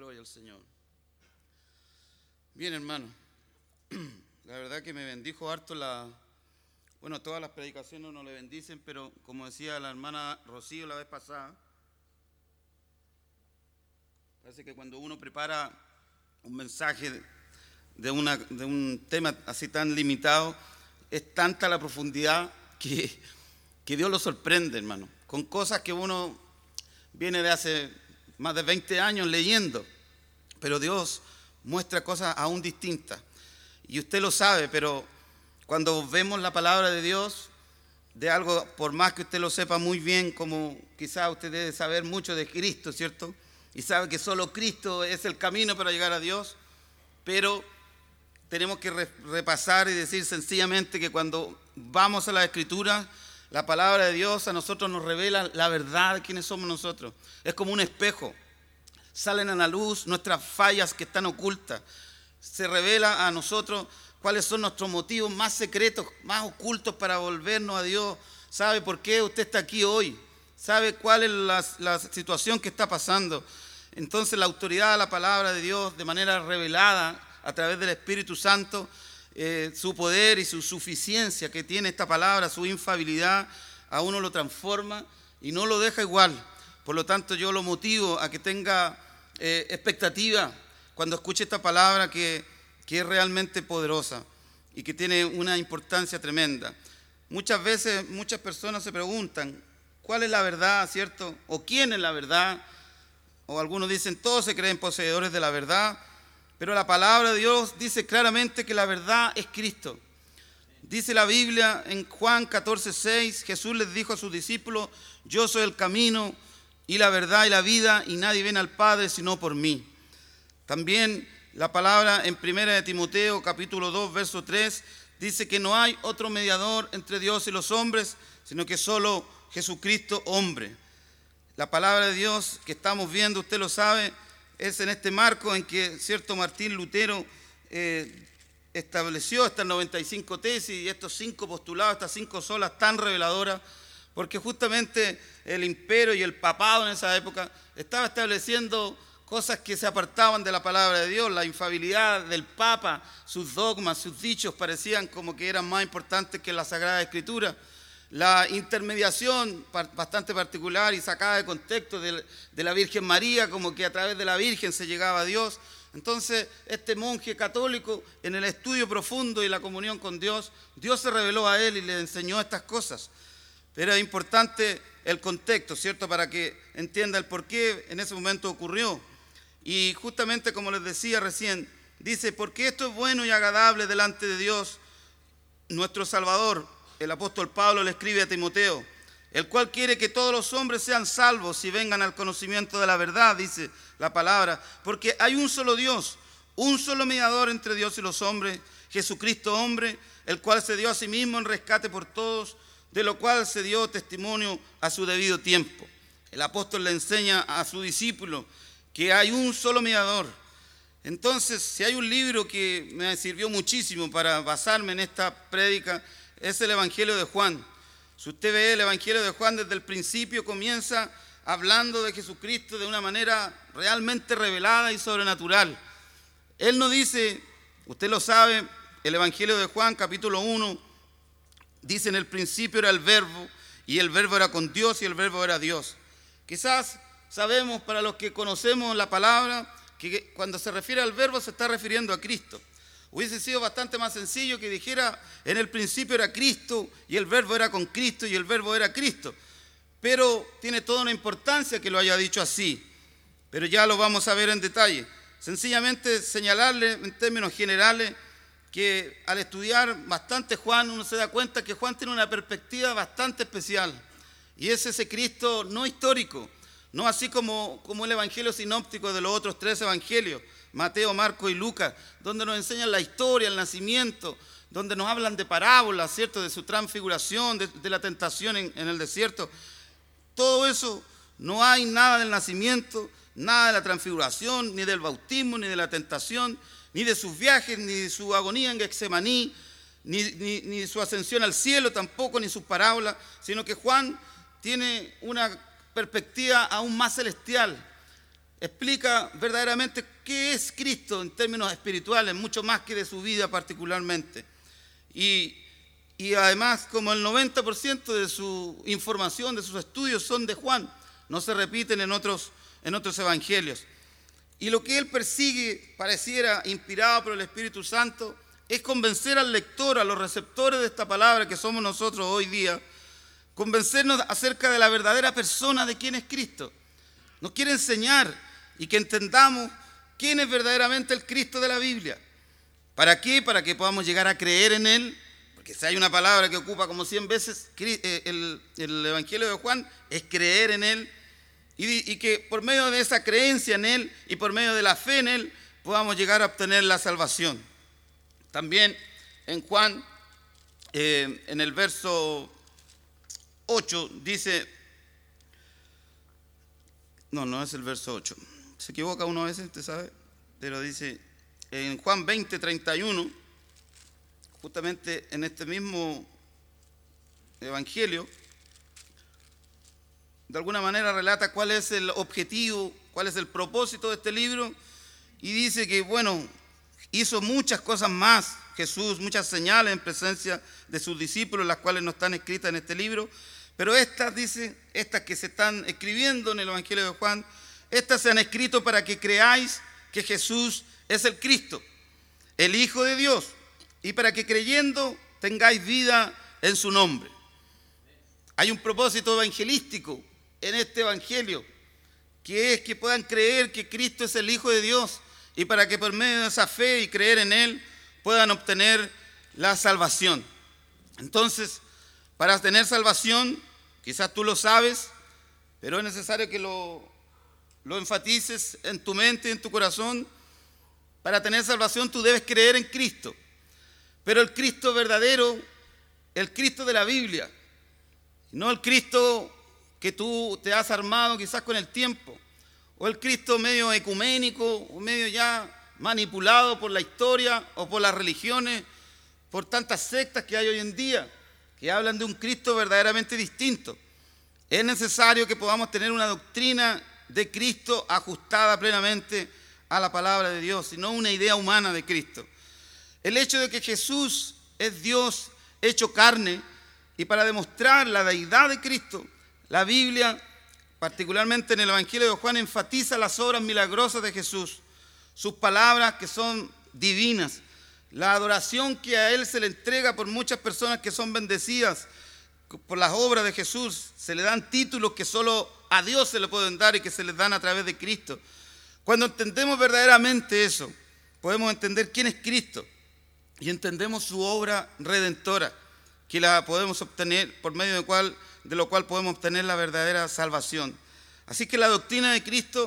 Gloria al Señor. Bien, hermano, la verdad que me bendijo harto todas las predicaciones no le bendicen, pero como decía la hermana Rocío la vez pasada, parece que cuando uno prepara un mensaje de un tema así tan limitado, es tanta la profundidad que Dios lo sorprende, hermano, con cosas que uno viene de hace más de 20 años leyendo, pero Dios muestra cosas aún distintas. Y usted lo sabe, pero cuando vemos la palabra de Dios, de algo, por más que usted lo sepa muy bien, como quizás usted debe saber mucho de Cristo, ¿cierto? Y sabe que solo Cristo es el camino para llegar a Dios, pero tenemos que repasar y decir sencillamente que cuando vamos a la Escritura, la palabra de Dios a nosotros nos revela la verdad de quiénes somos nosotros. Es como un espejo. Salen a la luz nuestras fallas que están ocultas. Se revela a nosotros cuáles son nuestros motivos más secretos, más ocultos para volvernos a Dios. ¿Sabe por qué usted está aquí hoy? ¿Sabe cuál es la situación que está pasando? Entonces la autoridad de la palabra de Dios de manera revelada a través del Espíritu Santo, su poder y su suficiencia que tiene esta palabra, su infalibilidad, a uno lo transforma y no lo deja igual. Por lo tanto, yo lo motivo a que tenga expectativa cuando escuche esta palabra que es realmente poderosa y que tiene una importancia tremenda. Muchas veces, muchas personas se preguntan, ¿cuál es la verdad, cierto? ¿O quién es la verdad? O algunos dicen, todos se creen poseedores de la verdad, pero la palabra de Dios dice claramente que la verdad es Cristo. Dice la Biblia en Juan 14:6, Jesús les dijo a sus discípulos, yo soy el camino y la verdad y la vida, y nadie viene al Padre sino por mí. También la palabra en 1 de Timoteo, capítulo 2, verso 3, dice que no hay otro mediador entre Dios y los hombres, sino que solo Jesucristo hombre. La palabra de Dios que estamos viendo, usted lo sabe, es en este marco en que cierto Martín Lutero estableció estas 95 tesis y estos 5 postulados, estas 5 solas tan reveladoras, porque justamente el imperio y el papado en esa época estaba estableciendo cosas que se apartaban de la palabra de Dios. La infalibilidad del Papa, sus dogmas, sus dichos parecían como que eran más importantes que la Sagrada Escritura. La intermediación bastante particular y sacada de contexto de la Virgen María, como que a través de la Virgen se llegaba a Dios. Entonces, este monje católico, en el estudio profundo y la comunión con Dios, Dios se reveló a él y le enseñó estas cosas. Pero es importante el contexto, ¿cierto? Para que entienda el por qué en ese momento ocurrió. Y justamente como les decía recién, dice, porque esto es bueno y agradable delante de Dios, nuestro Salvador. El apóstol Pablo le escribe a Timoteo, el cual quiere que todos los hombres sean salvos y vengan al conocimiento de la verdad, dice la palabra, porque hay un solo Dios, un solo mediador entre Dios y los hombres, Jesucristo hombre, el cual se dio a sí mismo en rescate por todos, de lo cual se dio testimonio a su debido tiempo. El apóstol le enseña a su discípulo que hay un solo mediador. Entonces, si hay un libro que me sirvió muchísimo para basarme en esta prédica, es el Evangelio de Juan. Si usted ve el Evangelio de Juan desde el principio, comienza hablando de Jesucristo de una manera realmente revelada y sobrenatural. Él no dice, usted lo sabe, el Evangelio de Juan, capítulo 1, dice en el principio era el verbo, y el verbo era con Dios, y el verbo era Dios. Quizás sabemos, para los que conocemos la palabra, que cuando se refiere al verbo se está refiriendo a Cristo. Hubiese sido bastante más sencillo que dijera, en el principio era Cristo, y el verbo era con Cristo, y el verbo era Cristo. Pero tiene toda una importancia que lo haya dicho así. Pero ya lo vamos a ver en detalle. Sencillamente señalarle en términos generales que al estudiar bastante Juan, uno se da cuenta que Juan tiene una perspectiva bastante especial. Y es ese Cristo no histórico, no así como el evangelio sinóptico de los otros 3 evangelios, Mateo, Marcos y Lucas, donde nos enseñan la historia, el nacimiento, donde nos hablan de parábolas, ¿cierto? De su transfiguración, de la tentación en el desierto. Todo eso, no hay nada del nacimiento, nada de la transfiguración, ni del bautismo, ni de la tentación, ni de sus viajes, ni de su agonía en Getsemaní, ni de su ascensión al cielo tampoco, ni sus parábolas, sino que Juan tiene una perspectiva aún más celestial. explica verdaderamente qué es Cristo en términos espirituales, mucho más que de su vida particularmente. Y además, como el 90% de su información, de sus estudios son de Juan, no se repiten en otros evangelios. Y lo que él persigue, pareciera inspirado por el Espíritu Santo, es convencer al lector, a los receptores de esta palabra que somos nosotros hoy día, convencernos acerca de la verdadera persona de quién es Cristo. Nos quiere enseñar y que entendamos quién es verdaderamente el Cristo de la Biblia. ¿Para qué? Para que podamos llegar a creer en Él, porque si hay una palabra que ocupa como 100 veces el Evangelio de Juan, es creer en Él, y que por medio de esa creencia en Él y por medio de la fe en Él podamos llegar a obtener la salvación. También en Juan, en el verso 8, dice, no es el verso 8, se equivoca uno a veces, usted sabe, pero dice en Juan 20, 31, justamente en este mismo evangelio, de alguna manera relata cuál es el objetivo, cuál es el propósito de este libro, y dice que, bueno, hizo muchas cosas más Jesús, muchas señales en presencia de sus discípulos, las cuales no están escritas en este libro, pero estas, dice, estas que se están escribiendo en el Evangelio de Juan, estas se han escrito para que creáis que Jesús es el Cristo, el Hijo de Dios, y para que creyendo tengáis vida en su nombre. Hay un propósito evangelístico en este Evangelio, que es que puedan creer que Cristo es el Hijo de Dios, y para que por medio de esa fe y creer en Él puedan obtener la salvación. Entonces, para tener salvación, quizás tú lo sabes, pero es necesario que lo enfatices en tu mente y en tu corazón. Para tener salvación tú debes creer en Cristo, pero el Cristo verdadero, el Cristo de la Biblia, no el Cristo que tú te has armado quizás con el tiempo, o el Cristo medio ecuménico, o medio ya manipulado por la historia o por las religiones, por tantas sectas que hay hoy en día, que hablan de un Cristo verdaderamente distinto. Es necesario que podamos tener una doctrina de Cristo ajustada plenamente a la palabra de Dios, y no una idea humana de Cristo. El hecho de que Jesús es Dios hecho carne, y para demostrar la deidad de Cristo, la Biblia, particularmente en el Evangelio de Juan, enfatiza las obras milagrosas de Jesús, sus palabras que son divinas, la adoración que a Él se le entrega por muchas personas que son bendecidas por las obras de Jesús. Se le dan títulos que solo a Dios se le pueden dar y que se les dan a través de Cristo. Cuando entendemos verdaderamente eso, podemos entender quién es Cristo y entendemos su obra redentora, que la podemos obtener por medio de lo cual podemos obtener la verdadera salvación. Así que la doctrina de Cristo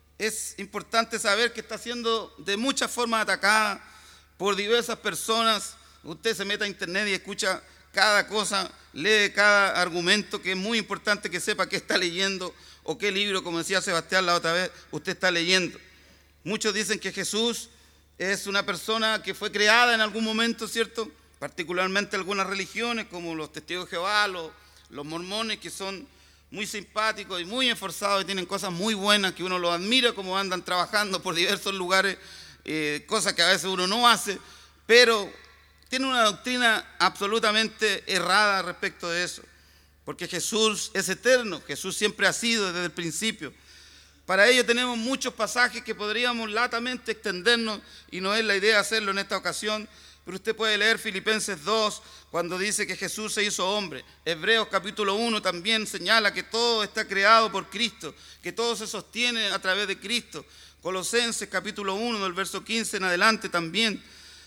es importante saber que está siendo de muchas formas atacada por diversas personas. Usted se mete a internet y escucha cada cosa, lee cada argumento, que es muy importante que sepa qué está leyendo o qué libro, como decía Sebastián la otra vez, usted está leyendo. Muchos dicen que Jesús es una persona que fue creada en algún momento, ¿cierto? Particularmente algunas religiones como los testigos de Jehová, los mormones, que son muy simpáticos y muy esforzados y tienen cosas muy buenas que uno los admira como andan trabajando por diversos lugares, cosas que a veces uno no hace, pero tienen una doctrina absolutamente errada respecto de eso, porque Jesús es eterno, Jesús siempre ha sido desde el principio. Para ello tenemos muchos pasajes que podríamos latamente extendernos y no es la idea hacerlo en esta ocasión, pero usted puede leer Filipenses 2 cuando dice que Jesús se hizo hombre. Hebreos capítulo 1 también señala que todo está creado por Cristo, que todo se sostiene a través de Cristo. Colosenses capítulo 1 del verso 15 en adelante también.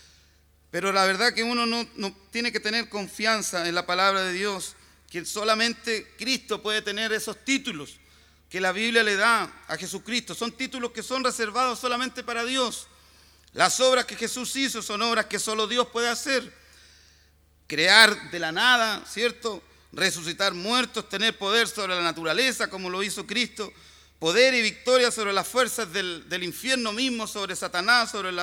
Pero la verdad que uno no tiene que tener confianza en la palabra de Dios, que solamente Cristo puede tener esos títulos que la Biblia le da a Jesucristo. Son títulos que son reservados solamente para Dios. Las obras que Jesús hizo son obras que solo Dios puede hacer. Crear de la nada, ¿cierto? Resucitar muertos, tener poder sobre la naturaleza como lo hizo Cristo, poder y victoria sobre las fuerzas del infierno mismo, sobre Satanás, sobre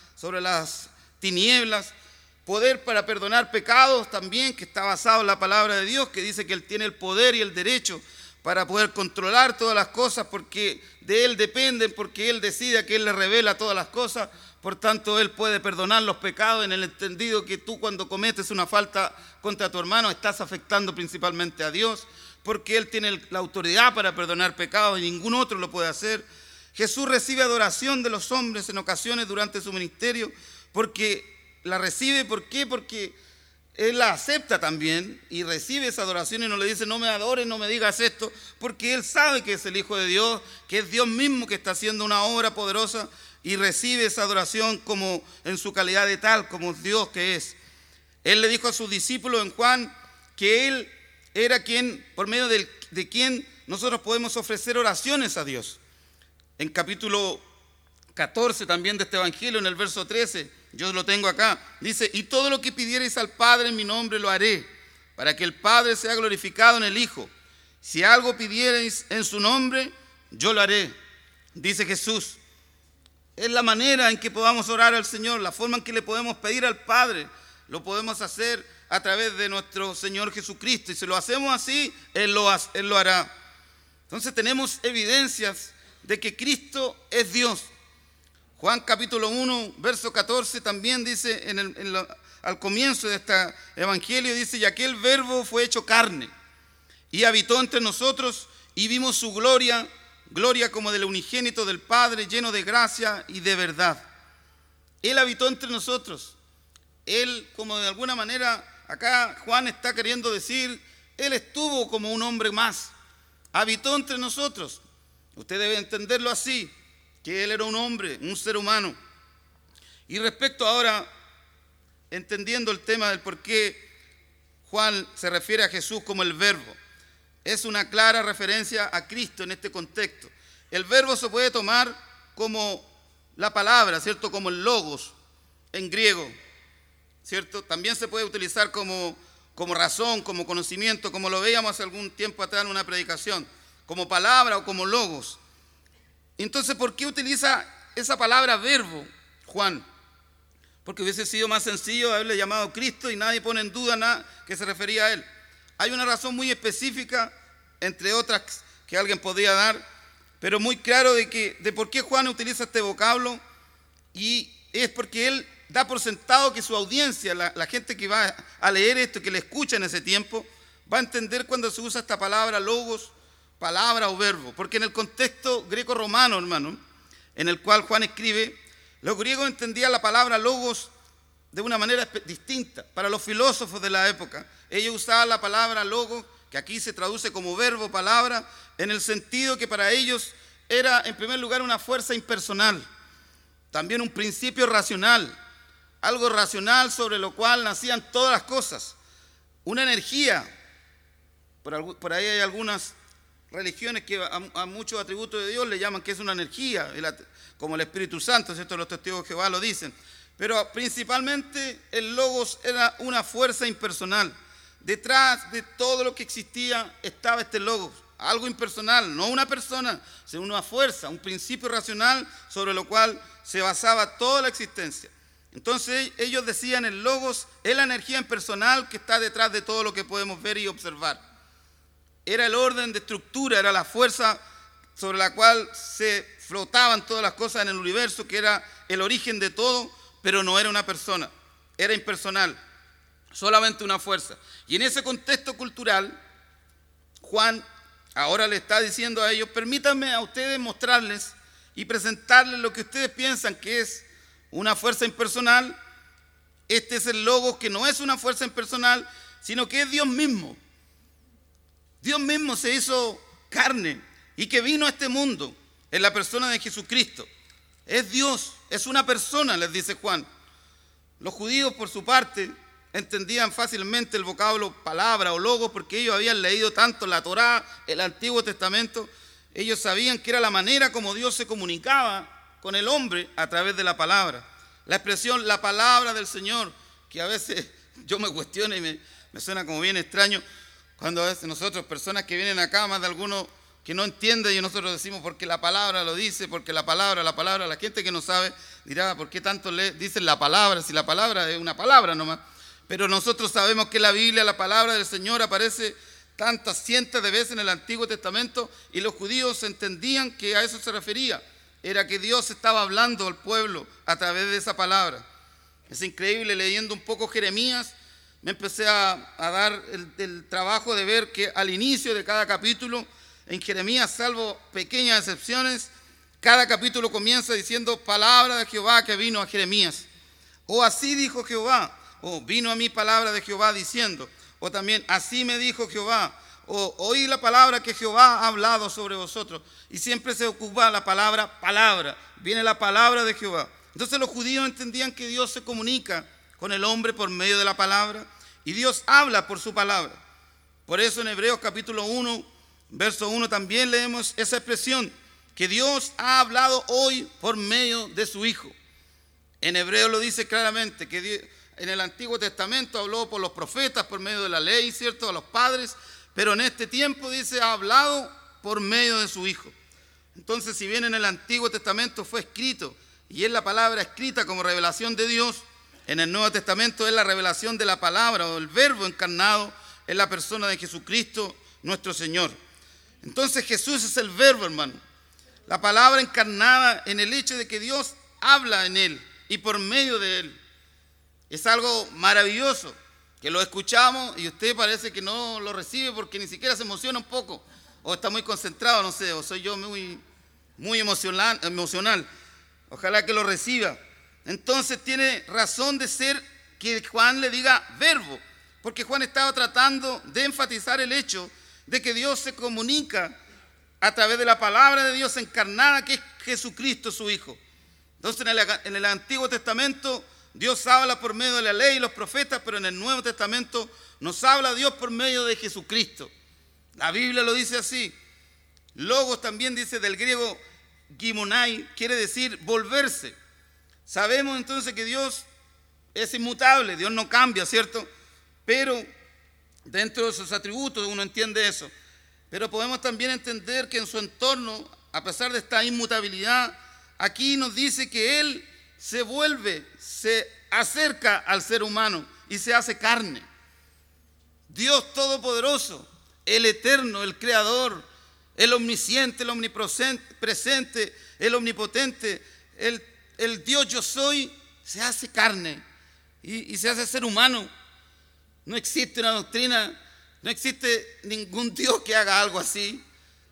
las tinieblas, poder para perdonar pecados también, que está basado en la palabra de Dios, que dice que Él tiene el poder y el derecho para poder controlar todas las cosas, porque de Él dependen, porque Él decide, que Él le revela todas las cosas. Por tanto, Él puede perdonar los pecados, en el entendido que tú, cuando cometes una falta contra tu hermano, estás afectando principalmente a Dios, porque Él tiene la autoridad para perdonar pecados y ningún otro lo puede hacer. Jesús recibe adoración de los hombres en ocasiones durante su ministerio, porque la recibe. ¿Por qué? Porque Él la acepta también y recibe esa adoración y no le dice: no me adores, no me digas esto, porque Él sabe que es el Hijo de Dios, que es Dios mismo que está haciendo una obra poderosa, y recibe esa adoración como en su calidad de tal, como Dios que es. Él le dijo a sus discípulos en Juan que Él era quien, por medio de quien nosotros podemos ofrecer oraciones a Dios. En capítulo 14 también de este evangelio, en el verso 13, yo lo tengo acá, dice: y todo lo que pidiereis al Padre en mi nombre lo haré, para que el Padre sea glorificado en el Hijo. Si algo pidiereis en su nombre, yo lo haré, dice Jesús. Es la manera en que podamos orar al Señor, la forma en que le podemos pedir al Padre. Lo podemos hacer a través de nuestro Señor Jesucristo, y si lo hacemos así, Él lo hará. Entonces tenemos evidencias de que Cristo es Dios. Juan capítulo 1, verso 14 también dice, al comienzo de este evangelio, dice: y aquel verbo fue hecho carne y habitó entre nosotros, y vimos su gloria, gloria como del unigénito del Padre, lleno de gracia y de verdad. Él habitó entre nosotros. Él, como de alguna manera, acá Juan está queriendo decir, Él estuvo como un hombre más, habitó entre nosotros. Usted debe entenderlo así, que Él era un hombre, un ser humano. Y respecto ahora, entendiendo el tema del por qué Juan se refiere a Jesús como el Verbo, es una clara referencia a Cristo en este contexto. El verbo se puede tomar como la palabra, ¿cierto? Como el logos en griego, ¿cierto? También se puede utilizar como razón, como conocimiento, como lo veíamos hace algún tiempo atrás en una predicación, como palabra o como logos. Entonces, ¿por qué utiliza esa palabra verbo, Juan? Porque hubiese sido más sencillo haberle llamado Cristo y nadie pone en duda nada que se refería a Él. Hay una razón muy específica, entre otras que alguien podría dar, pero muy claro de por qué Juan utiliza este vocablo, y es porque él da por sentado que su audiencia, la gente que va a leer esto, que le escucha en ese tiempo, va a entender cuando se usa esta palabra logos, palabra o verbo, porque en el contexto greco-romano, hermano, en el cual Juan escribe, los griegos entendían la palabra logos de una manera distinta. Para los filósofos de la época, ellos usaban la palabra logos, que aquí se traduce como verbo, palabra, en el sentido que para ellos era, en primer lugar, una fuerza impersonal, también un principio racional, algo racional sobre lo cual nacían todas las cosas, una energía. Por ahí hay algunas religiones que a muchos atributos de Dios le llaman que es una energía, como el Espíritu Santo, ¿cierto? Los testigos de Jehová lo dicen. Pero principalmente el logos era una fuerza impersonal. Detrás de todo lo que existía estaba este logos, algo impersonal, no una persona, sino una fuerza, un principio racional sobre lo cual se basaba toda la existencia. Entonces ellos decían: el logos es la energía impersonal que está detrás de todo lo que podemos ver y observar. Era el orden de estructura, era la fuerza sobre la cual se flotaban todas las cosas en el universo, que era el origen de todo, pero no era una persona, era impersonal, solamente una fuerza. Y en ese contexto cultural, Juan ahora le está diciendo a ellos: permítanme a ustedes mostrarles y presentarles lo que ustedes piensan que es una fuerza impersonal. Este es el logos, que no es una fuerza impersonal, sino que es Dios mismo. Dios mismo se hizo carne y que vino a este mundo en la persona de Jesucristo. Es Dios, es una persona, les dice Juan. Los judíos, por su parte, entendían fácilmente el vocablo palabra o logos, porque ellos habían leído tanto la Torá, el Antiguo Testamento. Ellos sabían que era la manera como Dios se comunicaba con el hombre a través de la palabra. La expresión la palabra del Señor, que a veces yo me cuestiono y me suena como bien extraño, cuando a veces nosotros, personas que vienen acá, más de algunos que no entienden, y nosotros decimos porque la palabra lo dice, porque la palabra, la gente que no sabe dirá: ¿por qué tanto dicen la palabra? Si la palabra es una palabra nomás. Pero nosotros sabemos que la Biblia, la palabra del Señor, aparece tantas cientos de veces en el Antiguo Testamento, y los judíos entendían que a eso se refería. Era que Dios estaba hablando al pueblo a través de esa palabra. Es increíble, leyendo un poco Jeremías, me empecé a dar el trabajo de ver que al inicio de cada capítulo, en Jeremías, salvo pequeñas excepciones, cada capítulo comienza diciendo palabra de Jehová que vino a Jeremías. O así dijo Jehová, o vino a mí palabra de Jehová diciendo, o también así me dijo Jehová, o oí la palabra que Jehová ha hablado sobre vosotros. Y siempre se ocupa la palabra, palabra, viene la palabra de Jehová. Entonces los judíos entendían que Dios se comunica con el hombre por medio de la palabra, y Dios habla por su palabra. Por eso en Hebreos capítulo 1, verso 1 también leemos esa expresión, que Dios ha hablado hoy por medio de su Hijo. En Hebreos lo dice claramente, que Dios, en el Antiguo Testamento habló por los profetas, por medio de la ley, ¿cierto?, a los padres, pero en este tiempo dice, ha hablado por medio de su Hijo. Entonces, si bien en el Antiguo Testamento fue escrito, y es la palabra escrita como revelación de Dios, en el Nuevo Testamento es la revelación de la palabra o el verbo encarnado en la persona de Jesucristo, nuestro Señor. Entonces Jesús es el verbo, hermano. La palabra encarnada en el hecho de que Dios habla en él y por medio de él. Es algo maravilloso, que lo escuchamos y usted parece que no lo recibe porque ni siquiera se emociona un poco, o está muy concentrado, no sé, o soy yo muy emocional. Ojalá que lo reciba. Entonces tiene razón de ser que Juan le diga verbo, porque Juan estaba tratando de enfatizar el hecho de que Dios se comunica a través de la palabra de Dios encarnada, que es Jesucristo, su Hijo. Entonces en el Antiguo Testamento Dios habla por medio de la ley y los profetas, pero en el Nuevo Testamento nos habla Dios por medio de Jesucristo. La Biblia lo dice así. Logos también dice del griego gimonai, quiere decir volverse. Sabemos entonces que Dios es inmutable, Dios no cambia, ¿cierto? Pero dentro de sus atributos uno entiende eso. Pero podemos también entender que en su entorno, a pesar de esta inmutabilidad, aquí nos dice que Él se vuelve, se acerca al ser humano y se hace carne. Dios Todopoderoso, el Eterno, el Creador, el Omnisciente, el Omnipresente, el Omnipotente, el Dios Yo Soy, se hace carne y se hace ser humano. No existe una doctrina, no existe ningún Dios que haga algo así.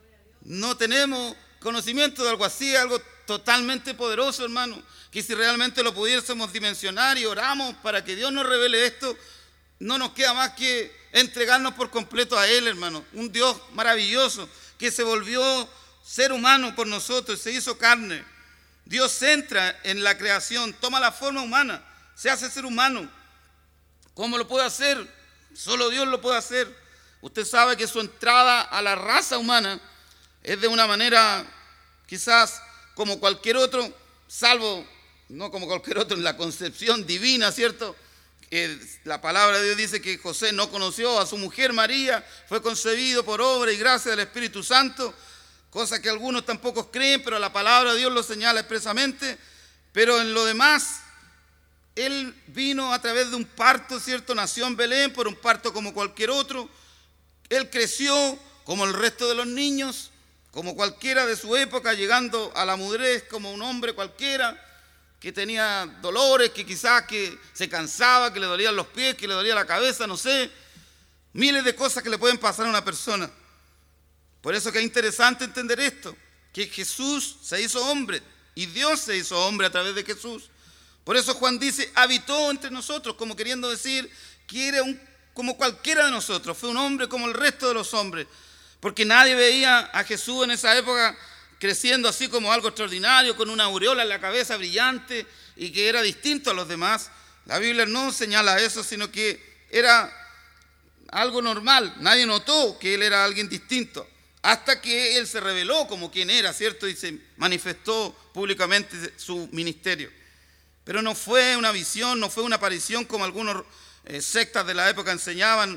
No tenemos conocimiento de algo así, algo totalmente poderoso, hermano, que si realmente lo pudiésemos dimensionar y oramos para que Dios nos revele esto, no nos queda más que entregarnos por completo a Él, hermano. Un Dios maravilloso que se volvió ser humano por nosotros, se hizo carne. Dios entra en la creación, toma la forma humana, se hace ser humano. ¿Cómo lo puede hacer? Solo Dios lo puede hacer. Usted sabe que su entrada a la raza humana es de una manera quizás como cualquier otro, salvo, no como cualquier otro en la concepción divina, ¿cierto? La palabra de Dios dice que José no conoció a su mujer María, fue concebido por obra y gracia del Espíritu Santo, cosa que algunos tampoco creen, pero la palabra de Dios lo señala expresamente. Pero en lo demás, Él vino a través de un parto, ¿cierto? Nació en Belén por un parto como cualquier otro. Él creció como el resto de los niños, como cualquiera de su época, llegando a la madurez como un hombre cualquiera, que tenía dolores, que quizás que se cansaba, que le dolían los pies, que le dolía la cabeza, no sé. Miles de cosas que le pueden pasar a una persona. Por eso que es interesante entender esto, que Jesús se hizo hombre y Dios se hizo hombre a través de Jesús. Por eso Juan dice, habitó entre nosotros, como queriendo decir que era como cualquiera de nosotros, fue un hombre como el resto de los hombres, porque nadie veía a Jesús en esa época creciendo así como algo extraordinario, con una aureola en la cabeza brillante y que era distinto a los demás. La Biblia no señala eso, sino que era algo normal. Nadie notó que él era alguien distinto, hasta que él se reveló como quien era, ¿cierto? Y se manifestó públicamente su ministerio. Pero no fue una visión, no fue una aparición como algunos sectas de la época enseñaban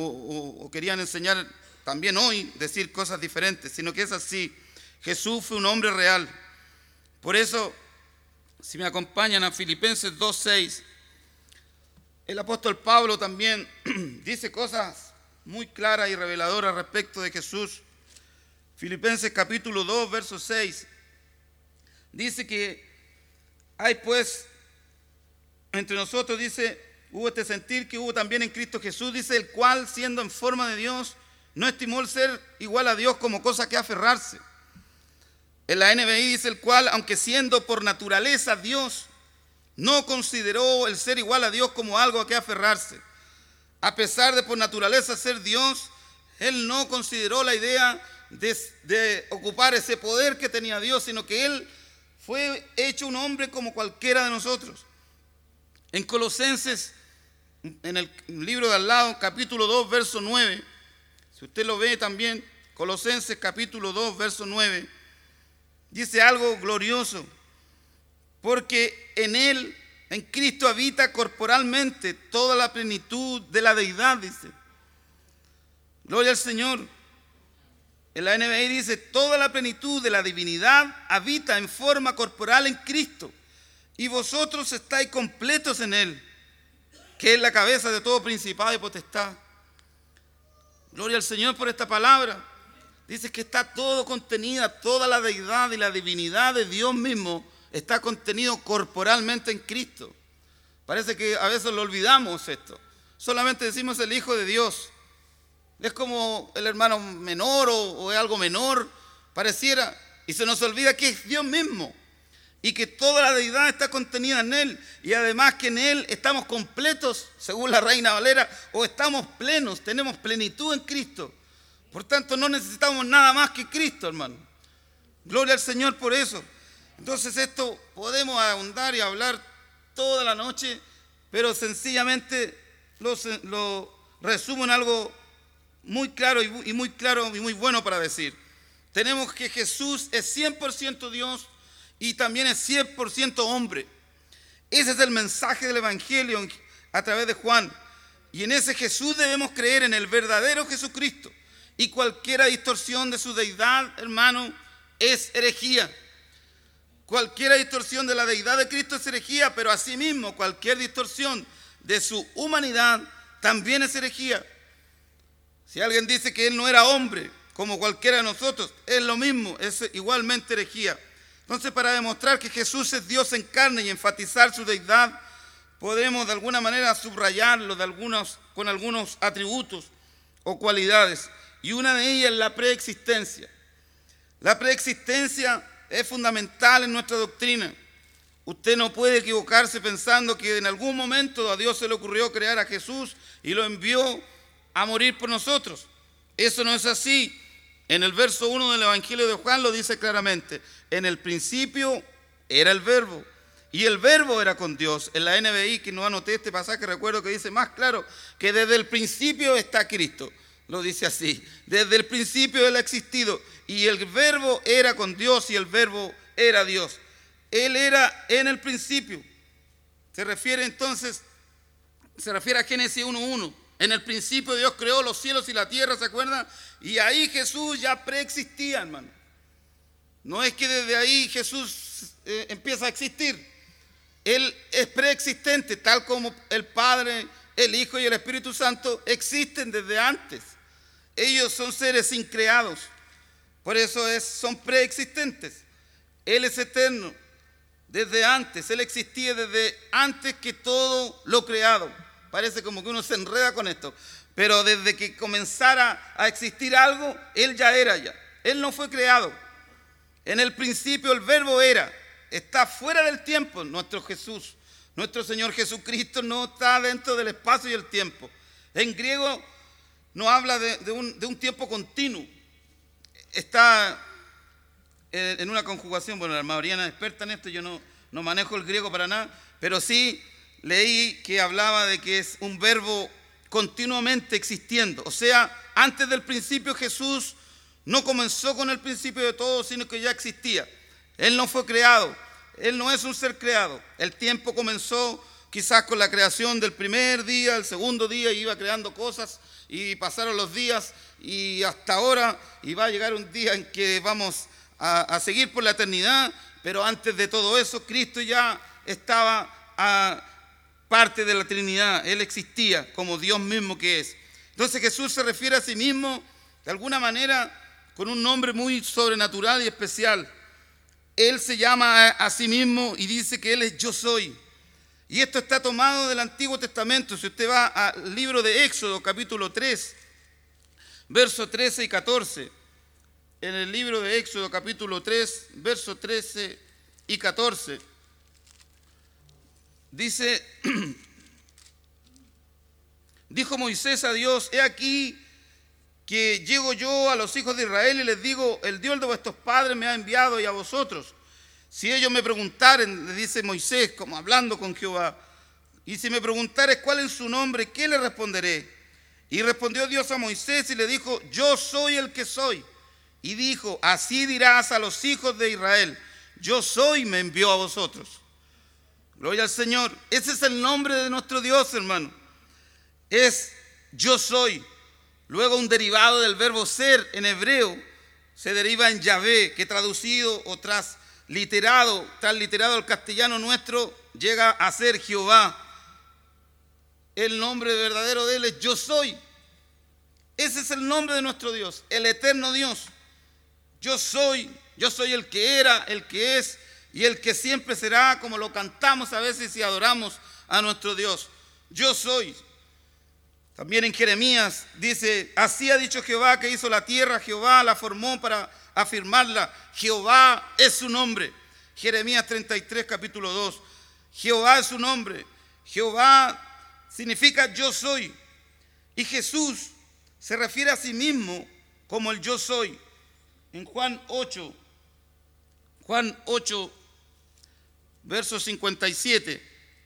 o querían enseñar también hoy, decir cosas diferentes, sino que es así. Jesús fue un hombre real. Por eso, si me acompañan a Filipenses 2:6, el apóstol Pablo también dice cosas muy clara y reveladora respecto de Jesús. Filipenses capítulo 2, verso 6. Dice que hay pues entre nosotros, dice, hubo este sentir que hubo también en Cristo Jesús, dice, el cual siendo en forma de Dios, no estimó el ser igual a Dios como cosa que aferrarse. En la NBI dice, el cual, aunque siendo por naturaleza Dios, no consideró el ser igual a Dios como algo a que aferrarse. A pesar de por naturaleza ser Dios, Él no consideró la idea de ocupar ese poder que tenía Dios, sino que Él fue hecho un hombre como cualquiera de nosotros. En Colosenses, en el libro de al lado, capítulo 2, verso 9, si usted lo ve también, Colosenses capítulo 2, verso 9, dice algo glorioso, porque en Él, en Cristo habita corporalmente toda la plenitud de la deidad, dice. Gloria al Señor. En la NBI dice, toda la plenitud de la divinidad habita en forma corporal en Cristo, y vosotros estáis completos en Él, que es la cabeza de todo principado y potestad. Gloria al Señor por esta palabra. Dice que está todo contenida, toda la deidad y la divinidad de Dios mismo está contenido corporalmente en Cristo. Parece que a veces lo olvidamos esto. Solamente decimos el Hijo de Dios. Es como el hermano menor o es algo menor, pareciera, y se nos olvida que es Dios mismo y que toda la deidad está contenida en Él, y además que en Él estamos completos, según la Reina Valera, o estamos plenos, tenemos plenitud en Cristo. Por tanto, no necesitamos nada más que Cristo, hermano. Gloria al Señor por eso. Entonces esto podemos ahondar y hablar toda la noche, pero sencillamente lo resumo en algo muy claro y muy claro y muy bueno para decir. Tenemos que Jesús es 100% Dios y también es 100% hombre. Ese es el mensaje del Evangelio a través de Juan. Y en ese Jesús debemos creer, en el verdadero Jesucristo. Y cualquier distorsión de su deidad, hermano, es herejía. Cualquier distorsión de la deidad de Cristo es herejía, pero asimismo cualquier distorsión de su humanidad también es herejía. Si alguien dice que Él no era hombre, como cualquiera de nosotros, es lo mismo, es igualmente herejía. Entonces, para demostrar que Jesús es Dios en carne y enfatizar su deidad, podemos de alguna manera subrayarlo con algunos atributos o cualidades. Y una de ellas es la preexistencia. La preexistencia es fundamental en nuestra doctrina. Usted no puede equivocarse pensando que en algún momento a Dios se le ocurrió crear a Jesús y lo envió a morir por nosotros. Eso no es así. En el verso 1 del Evangelio de Juan lo dice claramente. En el principio era el Verbo, y el Verbo era con Dios. En la NBI, que no anoté este pasaje, recuerdo que dice más claro que desde el principio está Cristo. Lo dice así. Desde el principio Él ha existido, y el Verbo era con Dios, y el Verbo era Dios. Él era en el principio. Se refiere a Génesis 1:1. En el principio Dios creó los cielos y la tierra, ¿se acuerdan? Y ahí Jesús ya preexistía, hermano. No es que desde ahí Jesús empieza a existir. Él es preexistente, tal como el Padre, el Hijo y el Espíritu Santo existen desde antes. Ellos son seres increados. Por eso son preexistentes. Él es eterno desde antes. Él existía desde antes que todo lo creado. Parece como que uno se enreda con esto. Pero desde que comenzara a existir algo, Él ya era ya. Él no fue creado. En el principio el Verbo era. Está fuera del tiempo nuestro Jesús. Nuestro Señor Jesucristo no está dentro del espacio y el tiempo. En griego no habla de un tiempo continuo. Está en una conjugación. Bueno, la Mariana es experta en esto. Yo no manejo el griego para nada. Pero sí leí que hablaba de que es un verbo continuamente existiendo. O sea, antes del principio Jesús no comenzó con el principio de todo, sino que ya existía. Él no fue creado. Él no es un ser creado. El tiempo comenzó quizás con la creación del primer día, el segundo día, y iba creando cosas, y pasaron los días, y hasta ahora, y va a llegar un día en que vamos a seguir por la eternidad, pero antes de todo eso, Cristo ya estaba parte de la Trinidad. Él existía como Dios mismo que es. Entonces Jesús se refiere a sí mismo de alguna manera con un nombre muy sobrenatural y especial. Él se llama a sí mismo y dice que Él es yo soy. Y esto está tomado del Antiguo Testamento. Si usted va al libro de Éxodo, capítulo 3, versos 13 y 14. En el libro de Éxodo, capítulo 3, versos 13 y 14. Dice, dijo Moisés a Dios, he aquí que llego yo a los hijos de Israel y les digo, el Dios de vuestros padres me ha enviado y a vosotros. Si ellos me preguntaren, le dice Moisés, como hablando con Jehová, y si me preguntares cuál es su nombre, ¿qué le responderé? Y respondió Dios a Moisés y le dijo, yo soy el que soy. Y dijo, así dirás a los hijos de Israel, yo soy, me envió a vosotros. Gloria al Señor. Ese es el nombre de nuestro Dios, hermano. Es yo soy. Luego un derivado del verbo ser en hebreo se deriva en Yahvé, que traducido o transliterado al castellano nuestro llega a ser Jehová. El nombre verdadero de Él es yo soy. Ese es el nombre de nuestro Dios, el eterno Dios. Yo soy el que era, el que es y el que siempre será, como lo cantamos a veces y adoramos a nuestro Dios. Yo soy. También en Jeremías dice, así ha dicho Jehová que hizo la tierra, Jehová la formó para afirmarla. Jehová es su nombre. Jeremías 33, capítulo 2. Jehová es su nombre. Jehová significa yo soy. Y Jesús se refiere a sí mismo como el yo soy. En Juan 8, verso 57.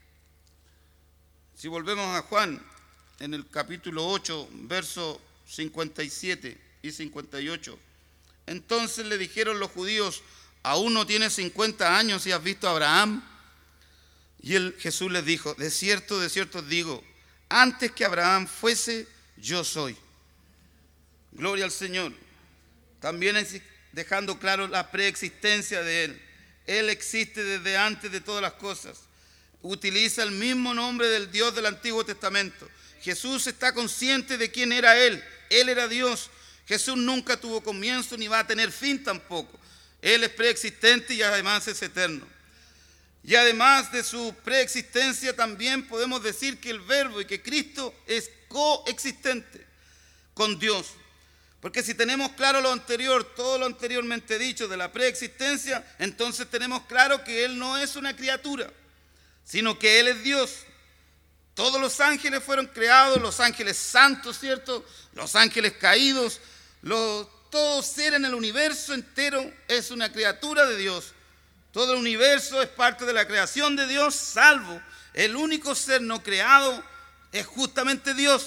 Si volvemos a Juan, en el capítulo 8, verso 57 y 58. Entonces le dijeron los judíos, ¿aún no tienes 50 años y has visto a Abraham? Y Jesús les dijo, de cierto os digo, antes que Abraham fuese, yo soy. Gloria al Señor. También dejando claro la preexistencia de Él. Él existe desde antes de todas las cosas. Utiliza el mismo nombre del Dios del Antiguo Testamento. Jesús está consciente de quién era Él. Él era Dios. Jesús nunca tuvo comienzo ni va a tener fin tampoco. Él es preexistente y además es eterno. Y además de su preexistencia también podemos decir que el Verbo y que Cristo es coexistente con Dios. Porque si tenemos claro lo anterior, todo lo anteriormente dicho de la preexistencia, entonces tenemos claro que Él no es una criatura, sino que Él es Dios. Todos los ángeles fueron creados, los ángeles santos, ¿cierto? Los ángeles caídos, todo ser en el universo entero es una criatura de Dios. Todo el universo es parte de la creación de Dios, salvo el único ser no creado es justamente Dios.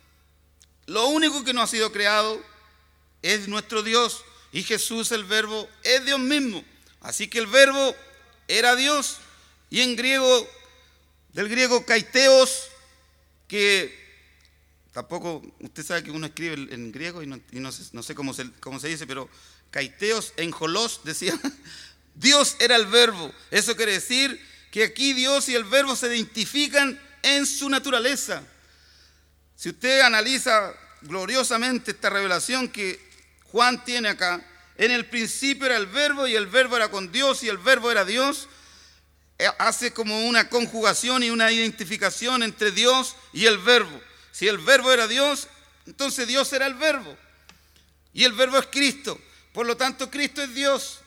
Lo único que no ha sido creado es nuestro Dios, y Jesús, el Verbo, es Dios mismo. Así que el Verbo era Dios, y en griego, del griego kaiteos, que tampoco, usted sabe que uno escribe en griego y no sé cómo se dice, pero kaiteos en Jolos decía, Dios era el Verbo. Eso quiere decir que aquí Dios y el Verbo se identifican en su naturaleza. Si usted analiza gloriosamente esta revelación que Juan tiene acá, en el principio era el Verbo y el Verbo era con Dios y el Verbo era Dios, hace como una conjugación y una identificación entre Dios y el Verbo. Si el Verbo era Dios, entonces Dios era el Verbo. Y el Verbo es Cristo. Por lo tanto, Cristo es Dios.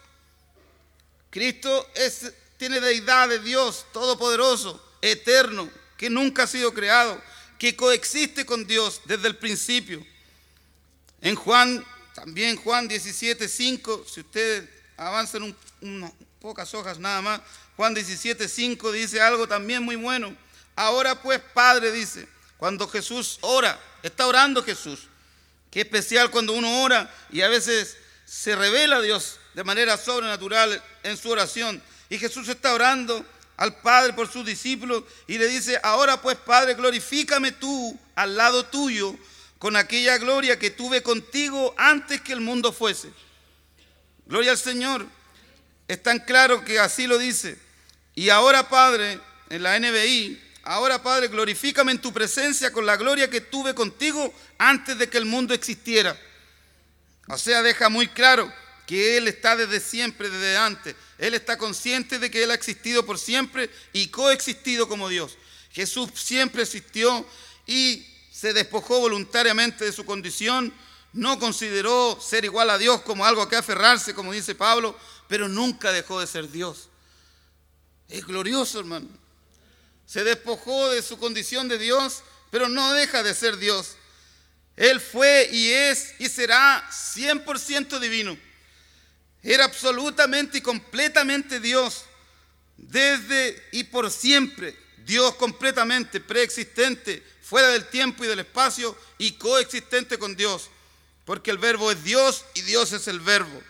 Cristo tiene deidad de Dios, todopoderoso, eterno, que nunca ha sido creado, que coexiste con Dios desde el principio. En Juan, también Juan 17:5, si ustedes avanzan unas pocas hojas nada más, Juan 17:5 dice algo también muy bueno. Ahora pues, Padre, dice, cuando Jesús ora, está orando Jesús. Qué especial cuando uno ora y a veces se revela a Dios de manera sobrenatural en su oración. Y Jesús está orando al Padre por sus discípulos y le dice, ahora pues, Padre, glorifícame tú al lado tuyo con aquella gloria que tuve contigo antes que el mundo fuese. Gloria al Señor. Es tan claro que así lo dice. Y ahora, Padre, en la NBI ahora Padre, glorifícame en tu presencia con la gloria que tuve contigo antes de que el mundo existiera. O sea, deja muy claro que Él está desde siempre, desde antes. Él está consciente de que Él ha existido por siempre y coexistido como Dios. Jesús siempre existió y se despojó voluntariamente de su condición. No consideró ser igual a Dios como algo a que aferrarse, como dice Pablo, pero nunca dejó de ser Dios. Es glorioso, hermano. Se despojó de su condición de Dios, pero no deja de ser Dios. Él fue y es y será 100% divino. Era absolutamente y completamente Dios, desde y por siempre. Dios completamente preexistente, fuera del tiempo y del espacio y coexistente con Dios. Porque el verbo es Dios y Dios es el verbo.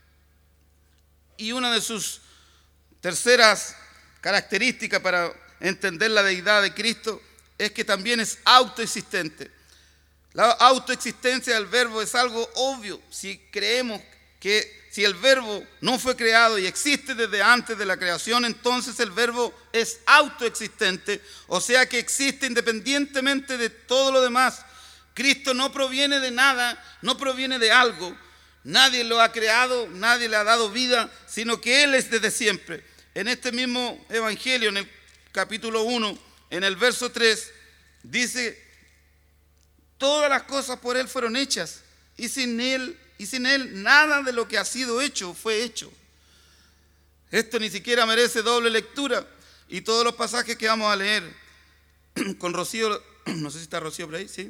Y una de sus terceras características para entender la deidad de Cristo es que también es autoexistente. La autoexistencia del verbo es algo obvio si creemos que si el verbo no fue creado y existe desde antes de la creación, entonces el verbo es autoexistente, o sea que existe independientemente de todo lo demás. Cristo no proviene de nada, no proviene de algo. Nadie lo ha creado, nadie le ha dado vida, sino que Él es desde siempre. En este mismo evangelio, en el capítulo 1, en el verso 3, dice: todas las cosas por Él fueron hechas, y sin Él nada de lo que ha sido hecho fue hecho. Esto ni siquiera merece doble lectura, y todos los pasajes que vamos a leer con Rocío, no sé si está Rocío por ahí, ¿sí?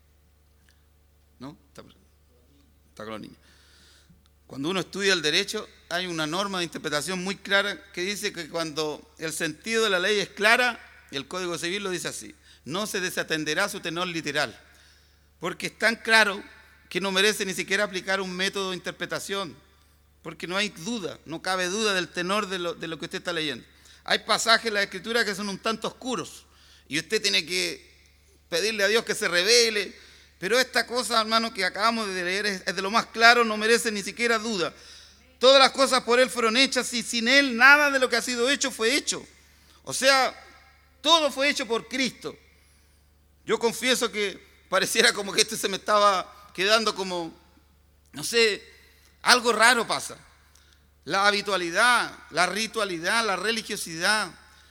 ¿No? Está con los niños. Cuando uno estudia el derecho, hay una norma de interpretación muy clara que dice que cuando el sentido de la ley es clara, el Código Civil lo dice así: no se desatenderá su tenor literal, porque es tan claro que no merece ni siquiera aplicar un método de interpretación, porque no hay duda, no cabe duda del tenor de lo que usted está leyendo. Hay pasajes en la Escritura que son un tanto oscuros y usted tiene que pedirle a Dios que se revele, pero esta cosa, hermano, que acabamos de leer es de lo más claro, no merece ni siquiera duda. Todas las cosas por Él fueron hechas y sin Él nada de lo que ha sido hecho fue hecho. O sea, todo fue hecho por Cristo. Yo confieso que pareciera como que esto se me estaba quedando como, no sé, algo raro pasa. La habitualidad, la ritualidad, la religiosidad,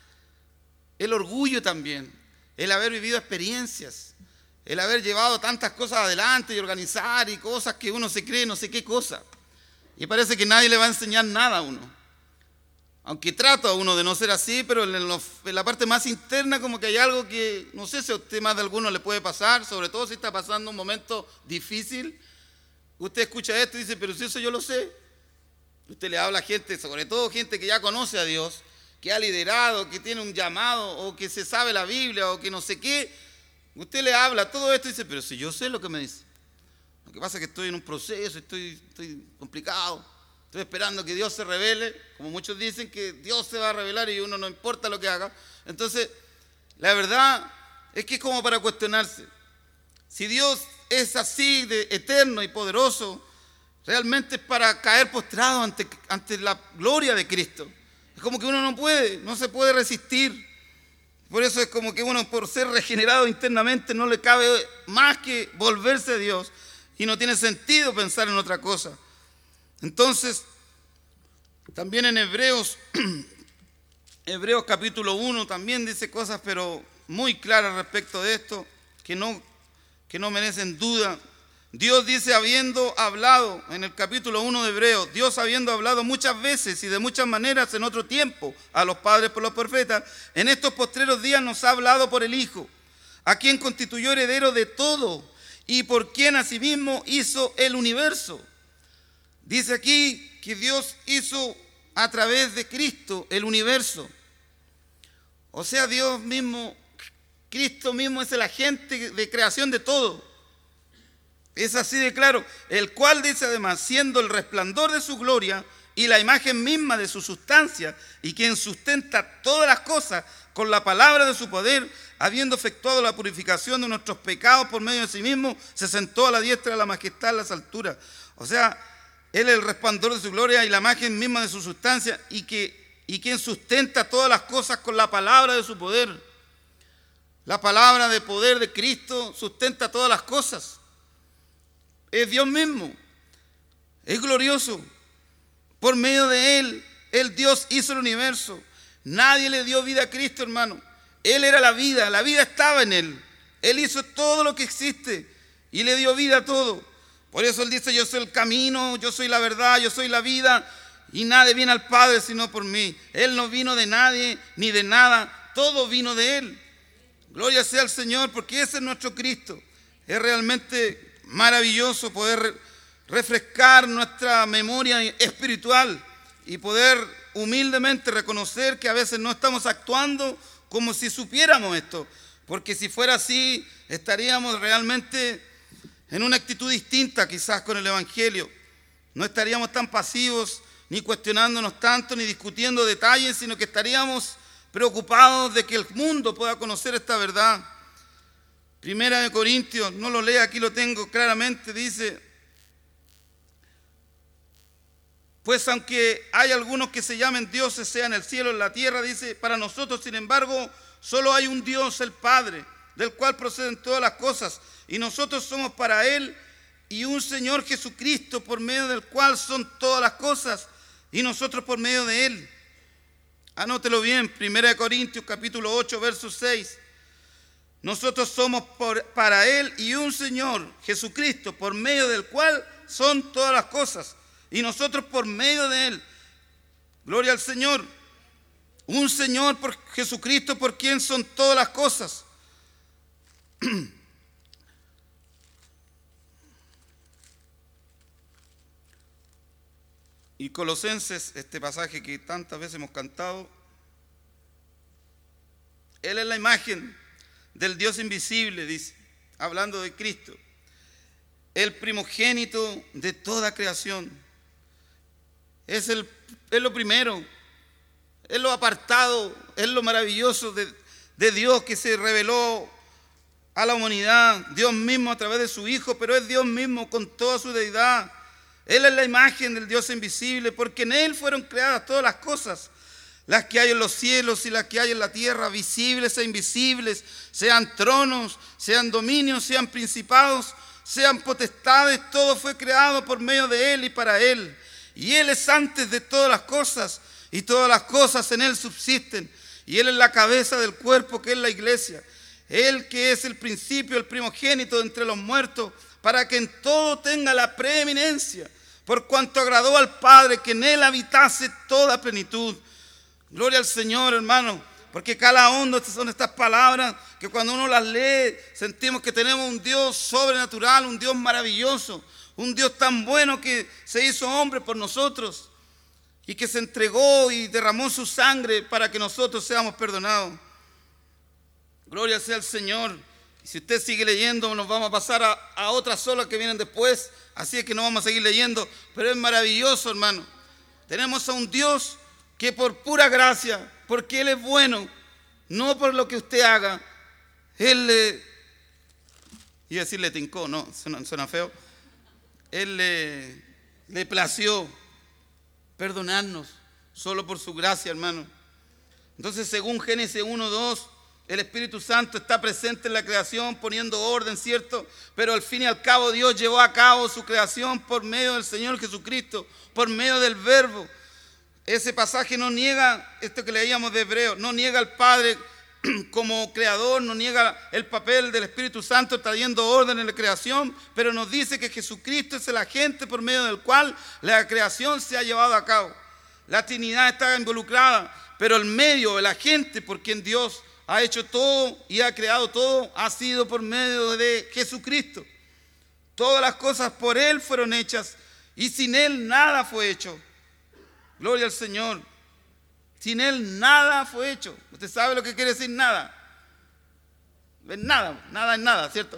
el orgullo también, el haber vivido experiencias, el haber llevado tantas cosas adelante y organizar y cosas que uno se cree no sé qué cosa. Y parece que nadie le va a enseñar nada a uno. Aunque trata a uno de no ser así, pero en la parte más interna como que hay algo que, no sé si a usted más de alguno le puede pasar, sobre todo si está pasando un momento difícil. Usted escucha esto y dice, pero si eso yo lo sé. Usted le habla a gente, sobre todo gente que ya conoce a Dios, que ha liderado, que tiene un llamado, o que se sabe la Biblia, o que no sé qué. Usted le habla todo esto y dice, pero si yo sé lo que me dice. Lo que pasa es que estoy en un proceso, estoy complicado. Estoy esperando que Dios se revele, como muchos dicen que Dios se va a revelar y uno no importa lo que haga. Entonces, la verdad es que es como para cuestionarse. Si Dios es así de eterno y poderoso, realmente es para caer postrado ante la gloria de Cristo. Es como que uno no se puede resistir. Por eso es como que uno, por ser regenerado internamente, no le cabe más que volverse a Dios y no tiene sentido pensar en otra cosa. Entonces, también en Hebreos capítulo 1 también dice cosas, pero muy claras respecto de esto, que no merecen duda. Dios dice, habiendo hablado, en el capítulo 1 de Hebreos, Dios habiendo hablado muchas veces y de muchas maneras en otro tiempo a los padres por los profetas, en estos postreros días nos ha hablado por el Hijo, a quien constituyó heredero de todo y por quien asimismo hizo el universo. Dice aquí que Dios hizo a través de Cristo el universo. O sea, Dios mismo, Cristo mismo es el agente de creación de todo. Es así de claro. El cual dice además, siendo el resplandor de su gloria y la imagen misma de su sustancia, y quien sustenta todas las cosas con la palabra de su poder, habiendo efectuado la purificación de nuestros pecados por medio de sí mismo, se sentó a la diestra de la majestad en las alturas. O sea, Él es el resplandor de su gloria y la imagen misma de su sustancia, y quien sustenta todas las cosas con la palabra de su poder. La palabra de poder de Cristo sustenta todas las cosas. Es Dios mismo. Es glorioso. Por medio de Él, el Dios hizo el universo. Nadie le dio vida a Cristo, hermano. Él era la vida estaba en Él. Él hizo todo lo que existe y le dio vida a todo. Por eso Él dice, yo soy el camino, yo soy la verdad, yo soy la vida, y nadie viene al Padre sino por mí. Él no vino de nadie ni de nada, todo vino de Él. Gloria sea al Señor, porque ese es nuestro Cristo. Es realmente maravilloso poder refrescar nuestra memoria espiritual y poder humildemente reconocer que a veces no estamos actuando como si supiéramos esto, porque si fuera así estaríamos realmente en una actitud distinta quizás con el Evangelio. No estaríamos tan pasivos, ni cuestionándonos tanto, ni discutiendo detalles, sino que estaríamos preocupados de que el mundo pueda conocer esta verdad. Primera de Corintios, no lo lea, aquí lo tengo claramente, dice: pues aunque hay algunos que se llamen dioses, sea en el cielo o en la tierra, dice, para nosotros, sin embargo, solo hay un Dios, el Padre, del cual proceden todas las cosas, y nosotros somos para Él, y un Señor Jesucristo, por medio del cual son todas las cosas, y nosotros por medio de Él. Anótelo bien, 1 Corintios capítulo 8, verso 6. Nosotros somos para Él y un Señor, Jesucristo, por medio del cual son todas las cosas, y nosotros por medio de Él. Gloria al Señor. Un Señor, por Jesucristo, por quien son todas las cosas. Y Colosenses, este pasaje que tantas veces hemos cantado, Él es la imagen del Dios invisible, dice, hablando de Cristo, el primogénito de toda creación. Es lo primero, es lo apartado, es lo maravilloso de Dios que se reveló a la humanidad, Dios mismo a través de su Hijo, pero es Dios mismo con toda su deidad. Él es la imagen del Dios invisible, porque en Él fueron creadas todas las cosas, las que hay en los cielos y las que hay en la tierra, visibles e invisibles, sean tronos, sean dominios, sean principados, sean potestades, todo fue creado por medio de Él y para Él. Y Él es antes de todas las cosas, y todas las cosas en Él subsisten. Y Él es la cabeza del cuerpo, que es la iglesia. Él que es el principio, el primogénito de entre los muertos, para que en todo tenga la preeminencia, por cuanto agradó al Padre que en Él habitase toda plenitud. Gloria al Señor, hermano, porque cada hondo son estas palabras que cuando uno las lee sentimos que tenemos un Dios sobrenatural, un Dios maravilloso, un Dios tan bueno que se hizo hombre por nosotros y que se entregó y derramó su sangre para que nosotros seamos perdonados. Gloria sea al Señor. Y si usted sigue leyendo, nos vamos a pasar a otras solas que vienen después, así es que no vamos a seguir leyendo, pero es maravilloso, hermano. Tenemos a un Dios que por pura gracia, porque Él es bueno, no por lo que usted haga, Él iba a decir le tincó, no, suena feo. Él le plació perdonarnos solo por su gracia, hermano. Entonces, según Génesis 1:2, el Espíritu Santo está presente en la creación poniendo orden, ¿cierto? Pero al fin y al cabo Dios llevó a cabo su creación por medio del Señor Jesucristo, por medio del Verbo. Ese pasaje no niega, esto que leíamos de Hebreo, no niega al Padre como creador, no niega el papel del Espíritu Santo trayendo orden en la creación, pero nos dice que Jesucristo es el agente por medio del cual la creación se ha llevado a cabo. La Trinidad está involucrada, pero el medio, el agente por quien Dios ha hecho todo y ha creado todo, ha sido por medio de Jesucristo. Todas las cosas por Él fueron hechas y sin Él nada fue hecho. Gloria al Señor. Sin Él nada fue hecho. Usted sabe lo que quiere decir nada. Nada, nada es nada, ¿cierto?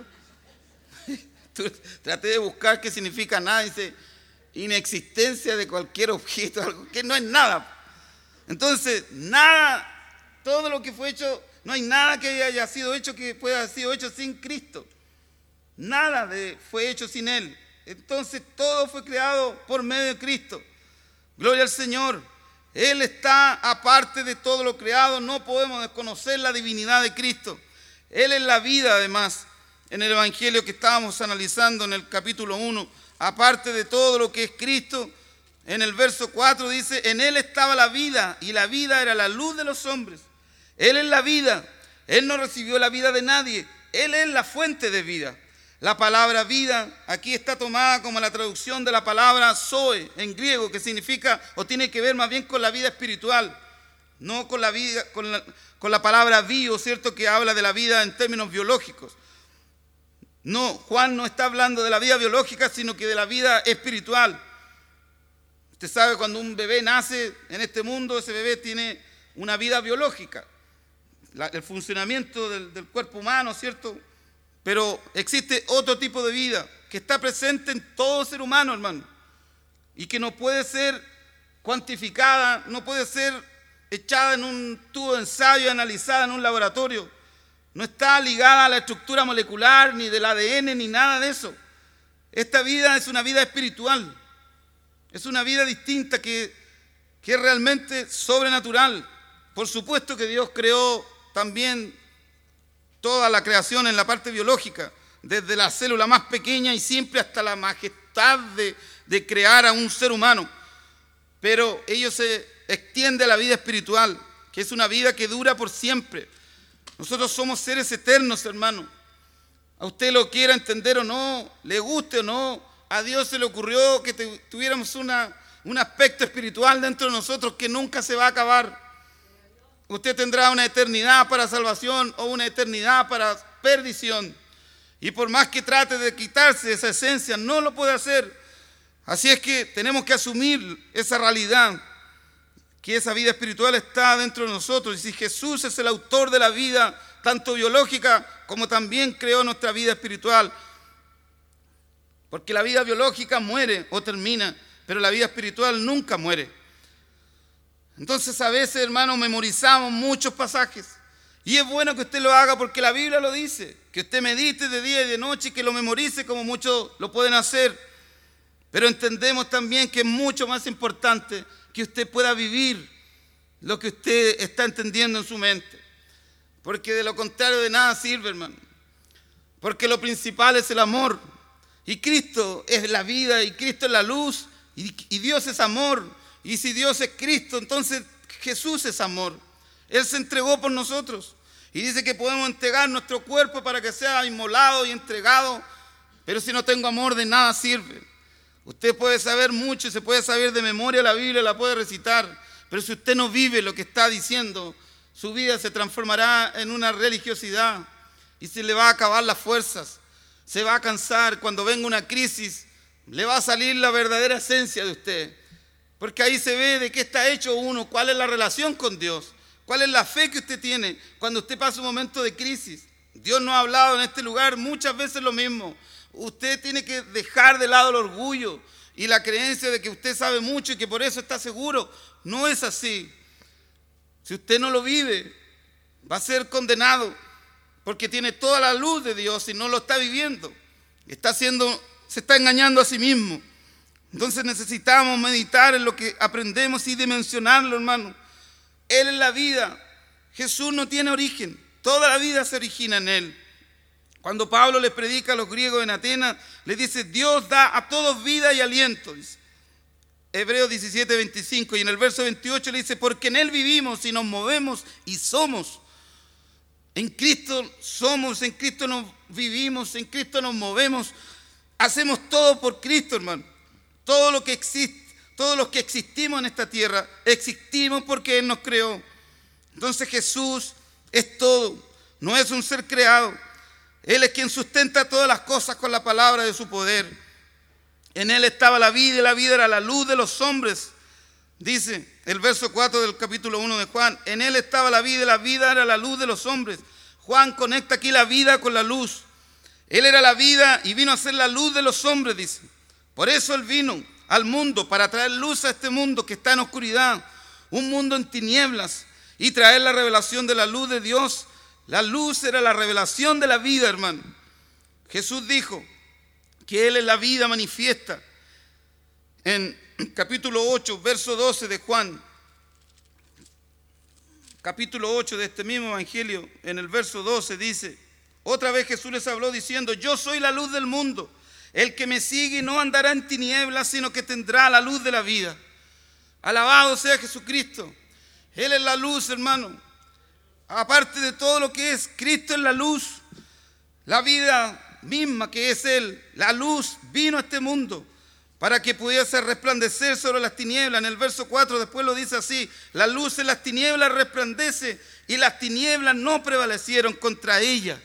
Traté de buscar qué significa nada. Dice inexistencia de cualquier objeto, algo que no es nada. Entonces, nada, todo lo que fue hecho, no hay nada que haya sido hecho que pueda haber sido hecho sin Cristo. Nada fue hecho sin Él. Entonces, todo fue creado por medio de Cristo. Gloria al Señor. Él está aparte de todo lo creado. No podemos desconocer la divinidad de Cristo. Él es la vida, además, en el Evangelio que estábamos analizando en el capítulo 1, aparte de todo lo que es Cristo, en el verso 4 dice, en Él estaba la vida y la vida era la luz de los hombres. Él es la vida, Él no recibió la vida de nadie, Él es la fuente de vida. La palabra vida aquí está tomada como la traducción de la palabra zoe en griego, que significa o tiene que ver más bien con la vida espiritual, no con la vida, con la palabra bio, ¿cierto? Que habla de la vida en términos biológicos. No, Juan no está hablando de la vida biológica, sino que de la vida espiritual. Usted sabe, cuando un bebé nace en este mundo, ese bebé tiene una vida biológica, el funcionamiento del cuerpo humano, ¿cierto? Pero existe otro tipo de vida que está presente en todo ser humano, hermano, y que no puede ser cuantificada, no puede ser echada en un tubo de ensayo y analizada en un laboratorio. No está ligada a la estructura molecular, ni del ADN, ni nada de eso. Esta vida es una vida espiritual. Es una vida distinta que es realmente sobrenatural. Por supuesto que Dios creó también toda la creación en la parte biológica, desde la célula más pequeña y siempre hasta la majestad de crear a un ser humano. Pero ello se extiende a la vida espiritual, que es una vida que dura por siempre. Nosotros somos seres eternos, hermano. A usted lo quiera entender o no, le guste o no, a Dios se le ocurrió que tuviéramos un aspecto espiritual dentro de nosotros que nunca se va a acabar. Usted tendrá una eternidad para salvación o una eternidad para perdición. Y por más que trate de quitarse esa esencia, no lo puede hacer. Así es que tenemos que asumir esa realidad, que esa vida espiritual está dentro de nosotros. Y si Jesús es el autor de la vida, tanto biológica como también creó nuestra vida espiritual. Porque la vida biológica muere o termina, pero la vida espiritual nunca muere. Entonces a veces, hermanos, memorizamos muchos pasajes. Y es bueno que usted lo haga porque la Biblia lo dice. Que usted medite de día y de noche y que lo memorice como muchos lo pueden hacer. Pero entendemos también que es mucho más importante que usted pueda vivir lo que usted está entendiendo en su mente. Porque de lo contrario de nada sirve, hermano. Porque lo principal es el amor. Y Cristo es la vida y Cristo es la luz. Y Dios es amor. Y si Dios es Cristo, entonces Jesús es amor. Él se entregó por nosotros. Y dice que podemos entregar nuestro cuerpo para que sea inmolado y entregado. Pero si no tengo amor, de nada sirve. Usted puede saber mucho, se puede saber de memoria la Biblia, la puede recitar. Pero si usted no vive lo que está diciendo, su vida se transformará en una religiosidad. Y se le va a acabar las fuerzas. Se va a cansar. Cuando venga una crisis, le va a salir la verdadera esencia de usted. Porque ahí se ve de qué está hecho uno, cuál es la relación con Dios, cuál es la fe que usted tiene cuando usted pasa un momento de crisis. Dios nos ha hablado en este lugar muchas veces lo mismo. Usted tiene que dejar de lado el orgullo y la creencia de que usted sabe mucho y que por eso está seguro. No es así. Si usted no lo vive, va a ser condenado porque tiene toda la luz de Dios y no lo está viviendo. Se está engañando a sí mismo. Entonces necesitamos meditar en lo que aprendemos y dimensionarlo, hermano. Él es la vida. Jesús no tiene origen. Toda la vida se origina en Él. Cuando Pablo les predica a los griegos en Atenas, les dice, Dios da a todos vida y aliento. Dice. Hebreos 17:25. Y en el verso 28 le dice, porque en Él vivimos y nos movemos y somos. En Cristo somos, en Cristo nos vivimos, en Cristo nos movemos. Hacemos todo por Cristo, hermano. Todo lo que existe, todos los que existimos en esta tierra, existimos porque Él nos creó. Entonces Jesús es todo, no es un ser creado. Él es quien sustenta todas las cosas con la palabra de su poder. En Él estaba la vida y la vida era la luz de los hombres. Dice el verso 4 del capítulo 1 de Juan, en Él estaba la vida y la vida era la luz de los hombres. Juan conecta aquí la vida con la luz. Él era la vida y vino a ser la luz de los hombres, dice. Por eso Él vino al mundo, para traer luz a este mundo que está en oscuridad, un mundo en tinieblas, y traer la revelación de la luz de Dios. La luz era la revelación de la vida, hermano. Jesús dijo que Él es la vida manifiesta. En capítulo 8, verso 12 de Juan. capítulo 8 de este mismo evangelio, en el verso 12 dice: otra vez Jesús les habló diciendo: yo soy la luz del mundo. El que me sigue no andará en tinieblas, sino que tendrá la luz de la vida. Alabado sea Jesucristo. Él es la luz, hermano. Aparte de todo lo que es, Cristo es la luz. La vida misma que es Él, la luz, vino a este mundo para que pudiese resplandecer sobre las tinieblas. En el verso 4 después lo dice así: la luz en las tinieblas resplandece y las tinieblas no prevalecieron contra ella.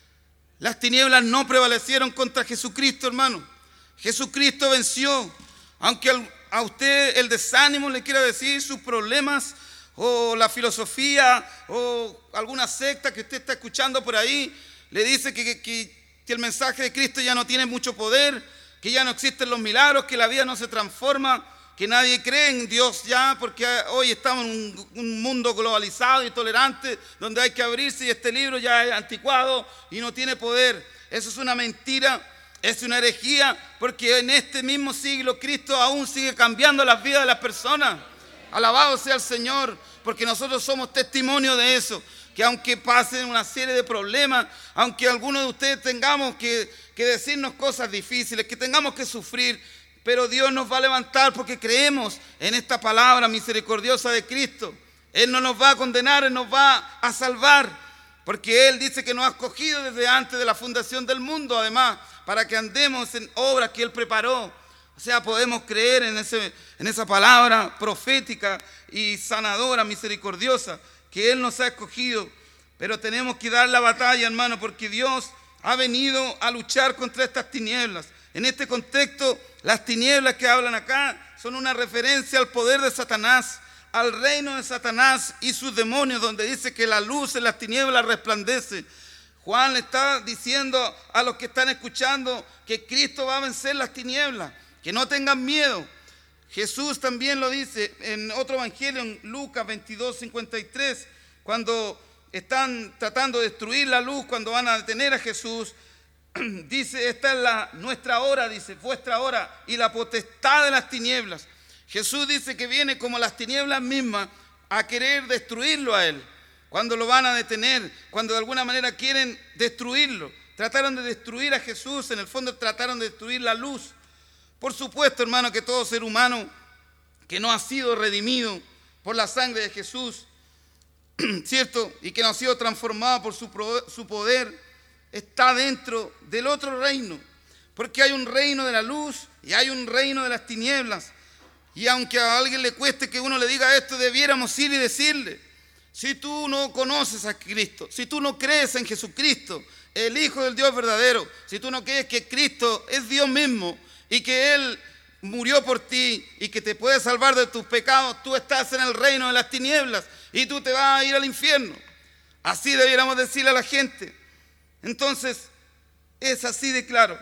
Las tinieblas no prevalecieron contra Jesucristo, hermano. Jesucristo venció. Aunque a usted el desánimo le quiera decir, sus problemas, o la filosofía, o alguna secta que usted está escuchando por ahí, le dice que el mensaje de Cristo ya no tiene mucho poder, que ya no existen los milagros, que la vida no se transforma, que nadie cree en Dios ya, porque hoy estamos en un mundo globalizado y tolerante, donde hay que abrirse y este libro ya es anticuado y no tiene poder. Eso es una mentira, es una herejía, porque en este mismo siglo Cristo aún sigue cambiando las vidas de las personas. Alabado sea el Señor, porque nosotros somos testimonio de eso, que aunque pasen una serie de problemas, aunque algunos de ustedes tengamos que decirnos cosas difíciles, que tengamos que sufrir, pero Dios nos va a levantar porque creemos en esta palabra misericordiosa de Cristo. Él no nos va a condenar, Él nos va a salvar, porque Él dice que nos ha escogido desde antes de la fundación del mundo, además, para que andemos en obras que Él preparó. O sea, podemos creer en esa palabra profética y sanadora, misericordiosa, que Él nos ha escogido. Pero tenemos que dar la batalla, hermano, porque Dios ha venido a luchar contra estas tinieblas. En este contexto, las tinieblas que hablan acá son una referencia al poder de Satanás, al reino de Satanás y sus demonios, donde dice que la luz en las tinieblas resplandece. Juan le está diciendo a los que están escuchando que Cristo va a vencer las tinieblas, que no tengan miedo. Jesús también lo dice en otro evangelio, en Lucas 22:53, cuando están tratando de destruir la luz, cuando van a detener a Jesús, dice: esta es nuestra hora, dice, vuestra hora, y la potestad de las tinieblas. Jesús dice que viene como las tinieblas mismas a querer destruirlo a Él. Cuando lo van a detener, cuando de alguna manera quieren destruirlo. Trataron de destruir a Jesús, en el fondo trataron de destruir la luz. Por supuesto, hermano, que todo ser humano que no ha sido redimido por la sangre de Jesús, ¿cierto? Y que no ha sido transformado por su poder, está dentro del otro reino. Porque hay un reino de la luz y hay un reino de las tinieblas. Y aunque a alguien le cueste que uno le diga esto, debiéramos ir y decirle: si tú no conoces a Cristo, si tú no crees en Jesucristo, el Hijo del Dios verdadero, si tú no crees que Cristo es Dios mismo y que Él murió por ti y que te puede salvar de tus pecados, tú estás en el reino de las tinieblas y tú te vas a ir al infierno. Así debiéramos decirle a la gente. Entonces, es así de claro.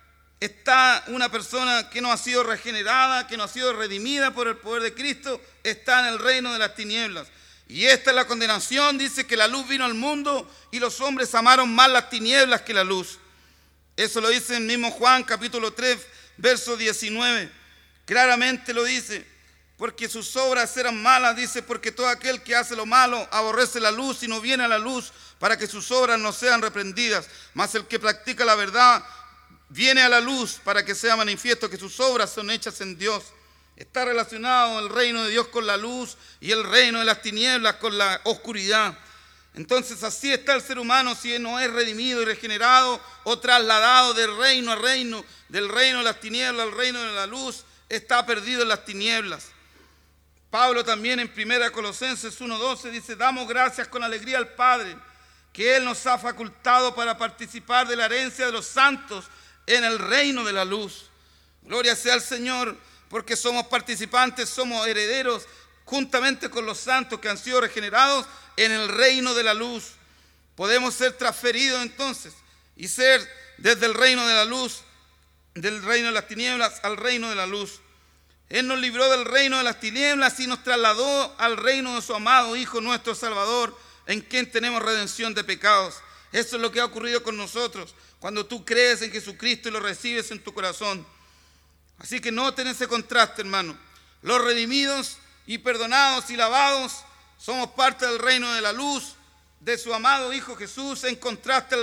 Está una persona que no ha sido regenerada, que no ha sido redimida por el poder de Cristo, está en el reino de las tinieblas. Y esta es la condenación, dice, que la luz vino al mundo y los hombres amaron más las tinieblas que la luz. Eso lo dice el mismo Juan, capítulo 3, verso 19. Claramente lo dice: porque sus obras eran malas, dice, porque todo aquel que hace lo malo aborrece la luz y no viene a la luz para que sus obras no sean reprendidas. Mas el que practica la verdad viene a la luz para que sea manifiesto que sus obras son hechas en Dios. Está relacionado el reino de Dios con la luz y el reino de las tinieblas con la oscuridad. Entonces así está el ser humano si no es redimido y regenerado o trasladado de reino a reino, del reino de las tinieblas al reino de la luz, está perdido en las tinieblas. Pablo también en 1 Colosenses 1:12 dice: damos gracias con alegría al Padre, que Él nos ha facultado para participar de la herencia de los santos en el reino de la luz. Gloria sea al Señor, porque somos participantes, somos herederos juntamente con los santos que han sido regenerados en el reino de la luz. Podemos ser transferidos entonces y ser desde el reino de la luz, del reino de las tinieblas al reino de la luz. Él nos libró del reino de las tinieblas y nos trasladó al reino de su amado Hijo nuestro Salvador, en quien tenemos redención de pecados. Eso es lo que ha ocurrido con nosotros cuando tú crees en Jesucristo y lo recibes en tu corazón. Así que noten ese contraste, hermano. Los redimidos y perdonados y lavados somos parte del reino de la luz, de su amado Hijo Jesús, en contraste al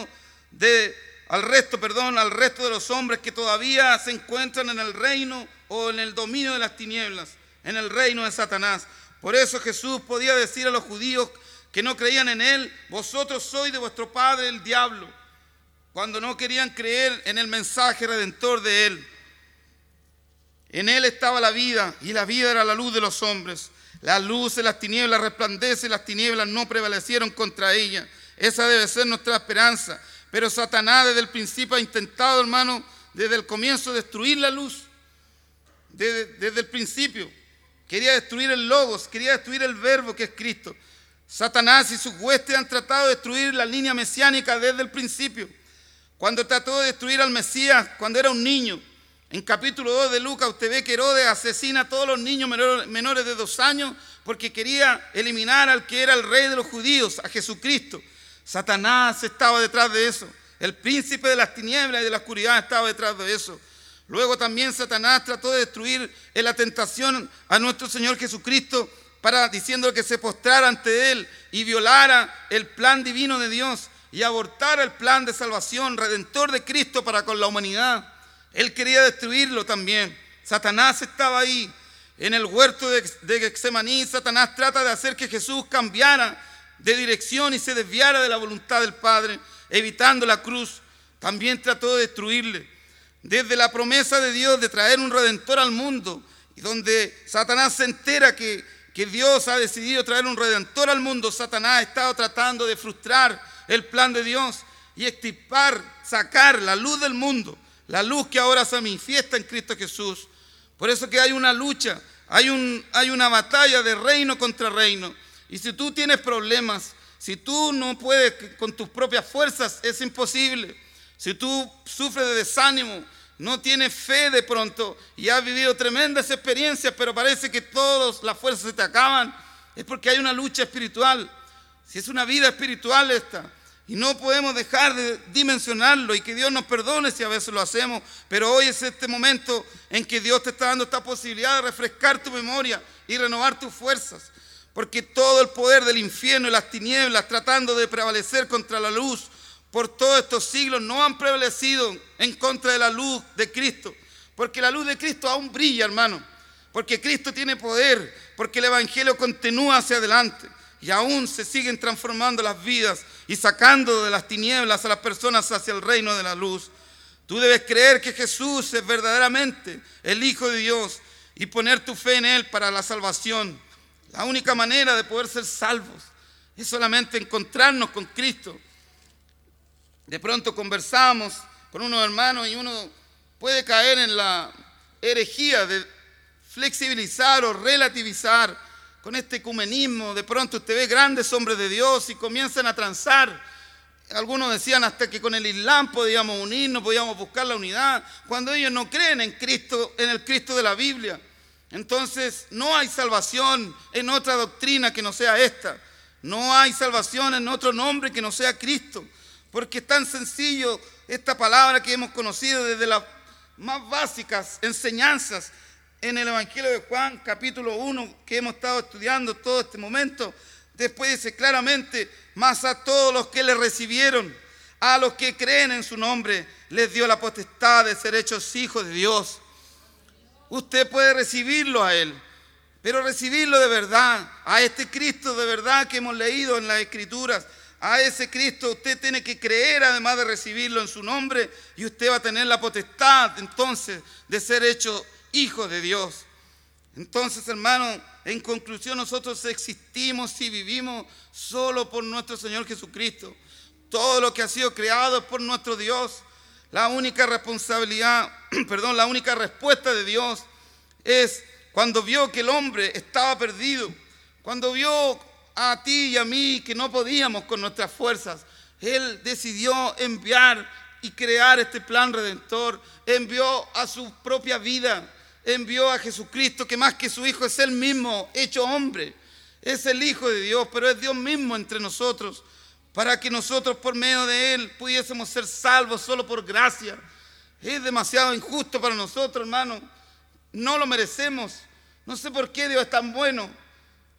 al resto de los hombres que todavía se encuentran en el reino o en el dominio de las tinieblas, en el reino de Satanás. Por eso Jesús podía decir a los judíos que no creían en Él: vosotros sois de vuestro padre el diablo, cuando no querían creer en el mensaje redentor de Él. En Él estaba la vida, y la vida era la luz de los hombres. La luz de las tinieblas resplandece, y las tinieblas no prevalecieron contra ella. Esa debe ser nuestra esperanza. Pero Satanás desde el principio ha intentado, hermano, desde el comienzo, destruir la luz. Desde el principio. Quería destruir el Logos, quería destruir el Verbo que es Cristo. Satanás y sus huestes han tratado de destruir la línea mesiánica desde el principio. Cuando trató de destruir al Mesías cuando era un niño. En capítulo 2 de Lucas usted ve que Herodes asesina a todos los niños menores de 2 años porque quería eliminar al que era el rey de los judíos, a Jesucristo. Satanás estaba detrás de eso. El príncipe de las tinieblas y de la oscuridad estaba detrás de eso. Luego también Satanás trató de destruir en la tentación a nuestro Señor Jesucristo diciendo que se postrara ante Él y violara el plan divino de Dios y abortara el plan de salvación redentor de Cristo para con la humanidad. Él quería destruirlo también. Satanás estaba ahí. En el huerto de Getsemaní, Satanás trata de hacer que Jesús cambiara de dirección y se desviara de la voluntad del Padre, evitando la cruz. También trató de destruirle. Desde la promesa de Dios de traer un redentor al mundo, y donde Satanás se entera que Dios ha decidido traer un redentor al mundo, Satanás ha estado tratando de frustrar el plan de Dios y extirpar, sacar la luz del mundo. La luz que ahora se manifiesta en Cristo Jesús. Por eso que hay una lucha, hay una batalla de reino contra reino. Y si tú tienes problemas, si tú no puedes con tus propias fuerzas, es imposible. Si tú sufres de desánimo, no tienes fe de pronto y has vivido tremendas experiencias, pero parece que todas las fuerzas se te acaban, es porque hay una lucha espiritual. Si es una vida espiritual esta. Y no podemos dejar de dimensionarlo, y que Dios nos perdone si a veces lo hacemos, pero hoy es este momento en que Dios te está dando esta posibilidad de refrescar tu memoria y renovar tus fuerzas, porque todo el poder del infierno y las tinieblas tratando de prevalecer contra la luz por todos estos siglos no han prevalecido en contra de la luz de Cristo, porque la luz de Cristo aún brilla, hermano, porque Cristo tiene poder, porque el Evangelio continúa hacia adelante. Y aún se siguen transformando las vidas y sacando de las tinieblas a las personas hacia el reino de la luz. Tú debes creer que Jesús es verdaderamente el Hijo de Dios y poner tu fe en Él para la salvación. La única manera de poder ser salvos es solamente encontrarnos con Cristo. De pronto conversamos con unos hermanos y uno puede caer en la herejía de flexibilizar o relativizar con este ecumenismo. De pronto usted ve grandes hombres de Dios y comienzan a transar. Algunos decían hasta que con el Islam podíamos unirnos, podíamos buscar la unidad, cuando ellos no creen en Cristo, en el Cristo de la Biblia. Entonces no hay salvación en otra doctrina que no sea esta. No hay salvación en otro nombre que no sea Cristo. Porque es tan sencillo esta palabra que hemos conocido desde las más básicas enseñanzas en el Evangelio de Juan, capítulo 1, que hemos estado estudiando todo este momento. Después dice claramente: mas a todos los que le recibieron, a los que creen en su nombre, les dio la potestad de ser hechos hijos de Dios. Usted puede recibirlo a Él, pero recibirlo de verdad, a este Cristo de verdad que hemos leído en las Escrituras. A ese Cristo usted tiene que creer, además de recibirlo en su nombre, y usted va a tener la potestad entonces de ser hecho hijo de Dios. Entonces, hermano, en conclusión, nosotros existimos y vivimos solo por nuestro Señor Jesucristo. Todo lo que ha sido creado es por nuestro Dios. La única responsabilidad, la única respuesta de Dios es cuando vio que el hombre estaba perdido, cuando vio a ti y a mí que no podíamos con nuestras fuerzas, Él decidió enviar y crear este plan redentor. Envió a su propia vida, envió a Jesucristo, que más que su Hijo es Él mismo hecho hombre. Es el Hijo de Dios, pero es Dios mismo entre nosotros, para que nosotros por medio de Él pudiésemos ser salvos solo por gracia. Es demasiado injusto para nosotros, hermano. No lo merecemos. No sé por qué Dios es tan bueno,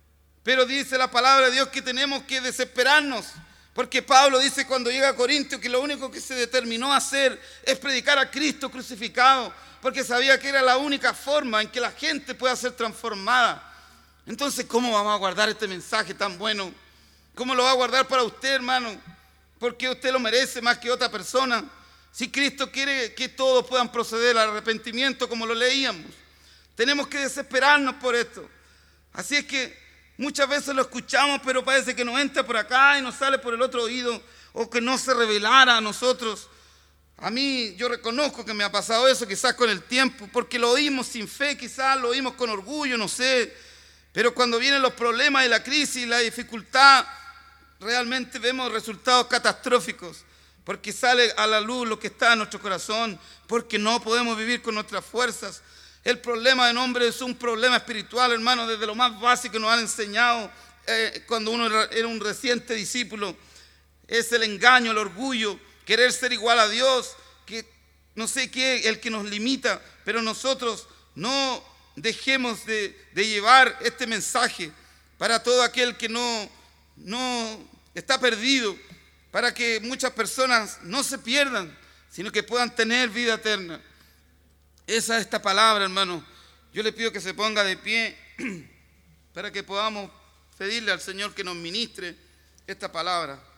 Pero dice la palabra de Dios que tenemos que desesperarnos, porque Pablo dice cuando llega a Corintios que lo único que se determinó a hacer es predicar a Cristo crucificado, porque sabía que era la única forma en que la gente pueda ser transformada. Entonces, ¿cómo vamos a guardar este mensaje tan bueno? ¿Cómo lo va a guardar para usted, hermano? Porque usted lo merece más que otra persona. Si Cristo quiere que todos puedan proceder al arrepentimiento, como lo leíamos, tenemos que desesperarnos por esto. Así es que muchas veces lo escuchamos, pero parece que nos entra por acá y nos sale por el otro oído, o que no se revelara a nosotros. A mí, yo reconozco que me ha pasado eso, quizás con el tiempo, porque lo oímos sin fe, quizás lo oímos con orgullo, no sé. Pero cuando vienen los problemas y la crisis y la dificultad, realmente vemos resultados catastróficos, porque sale a la luz lo que está en nuestro corazón, porque no podemos vivir con nuestras fuerzas. El problema del hombre es un problema espiritual, hermano, desde lo más básico que nos han enseñado cuando uno era un reciente discípulo. Es el engaño, el orgullo, querer ser igual a Dios, que no sé qué, el que nos limita, pero nosotros no dejemos de llevar este mensaje para todo aquel que no está perdido, para que muchas personas no se pierdan, sino que puedan tener vida eterna. Esa es esta palabra, hermano. Yo le pido que se ponga de pie para que podamos pedirle al Señor que nos ministre esta palabra.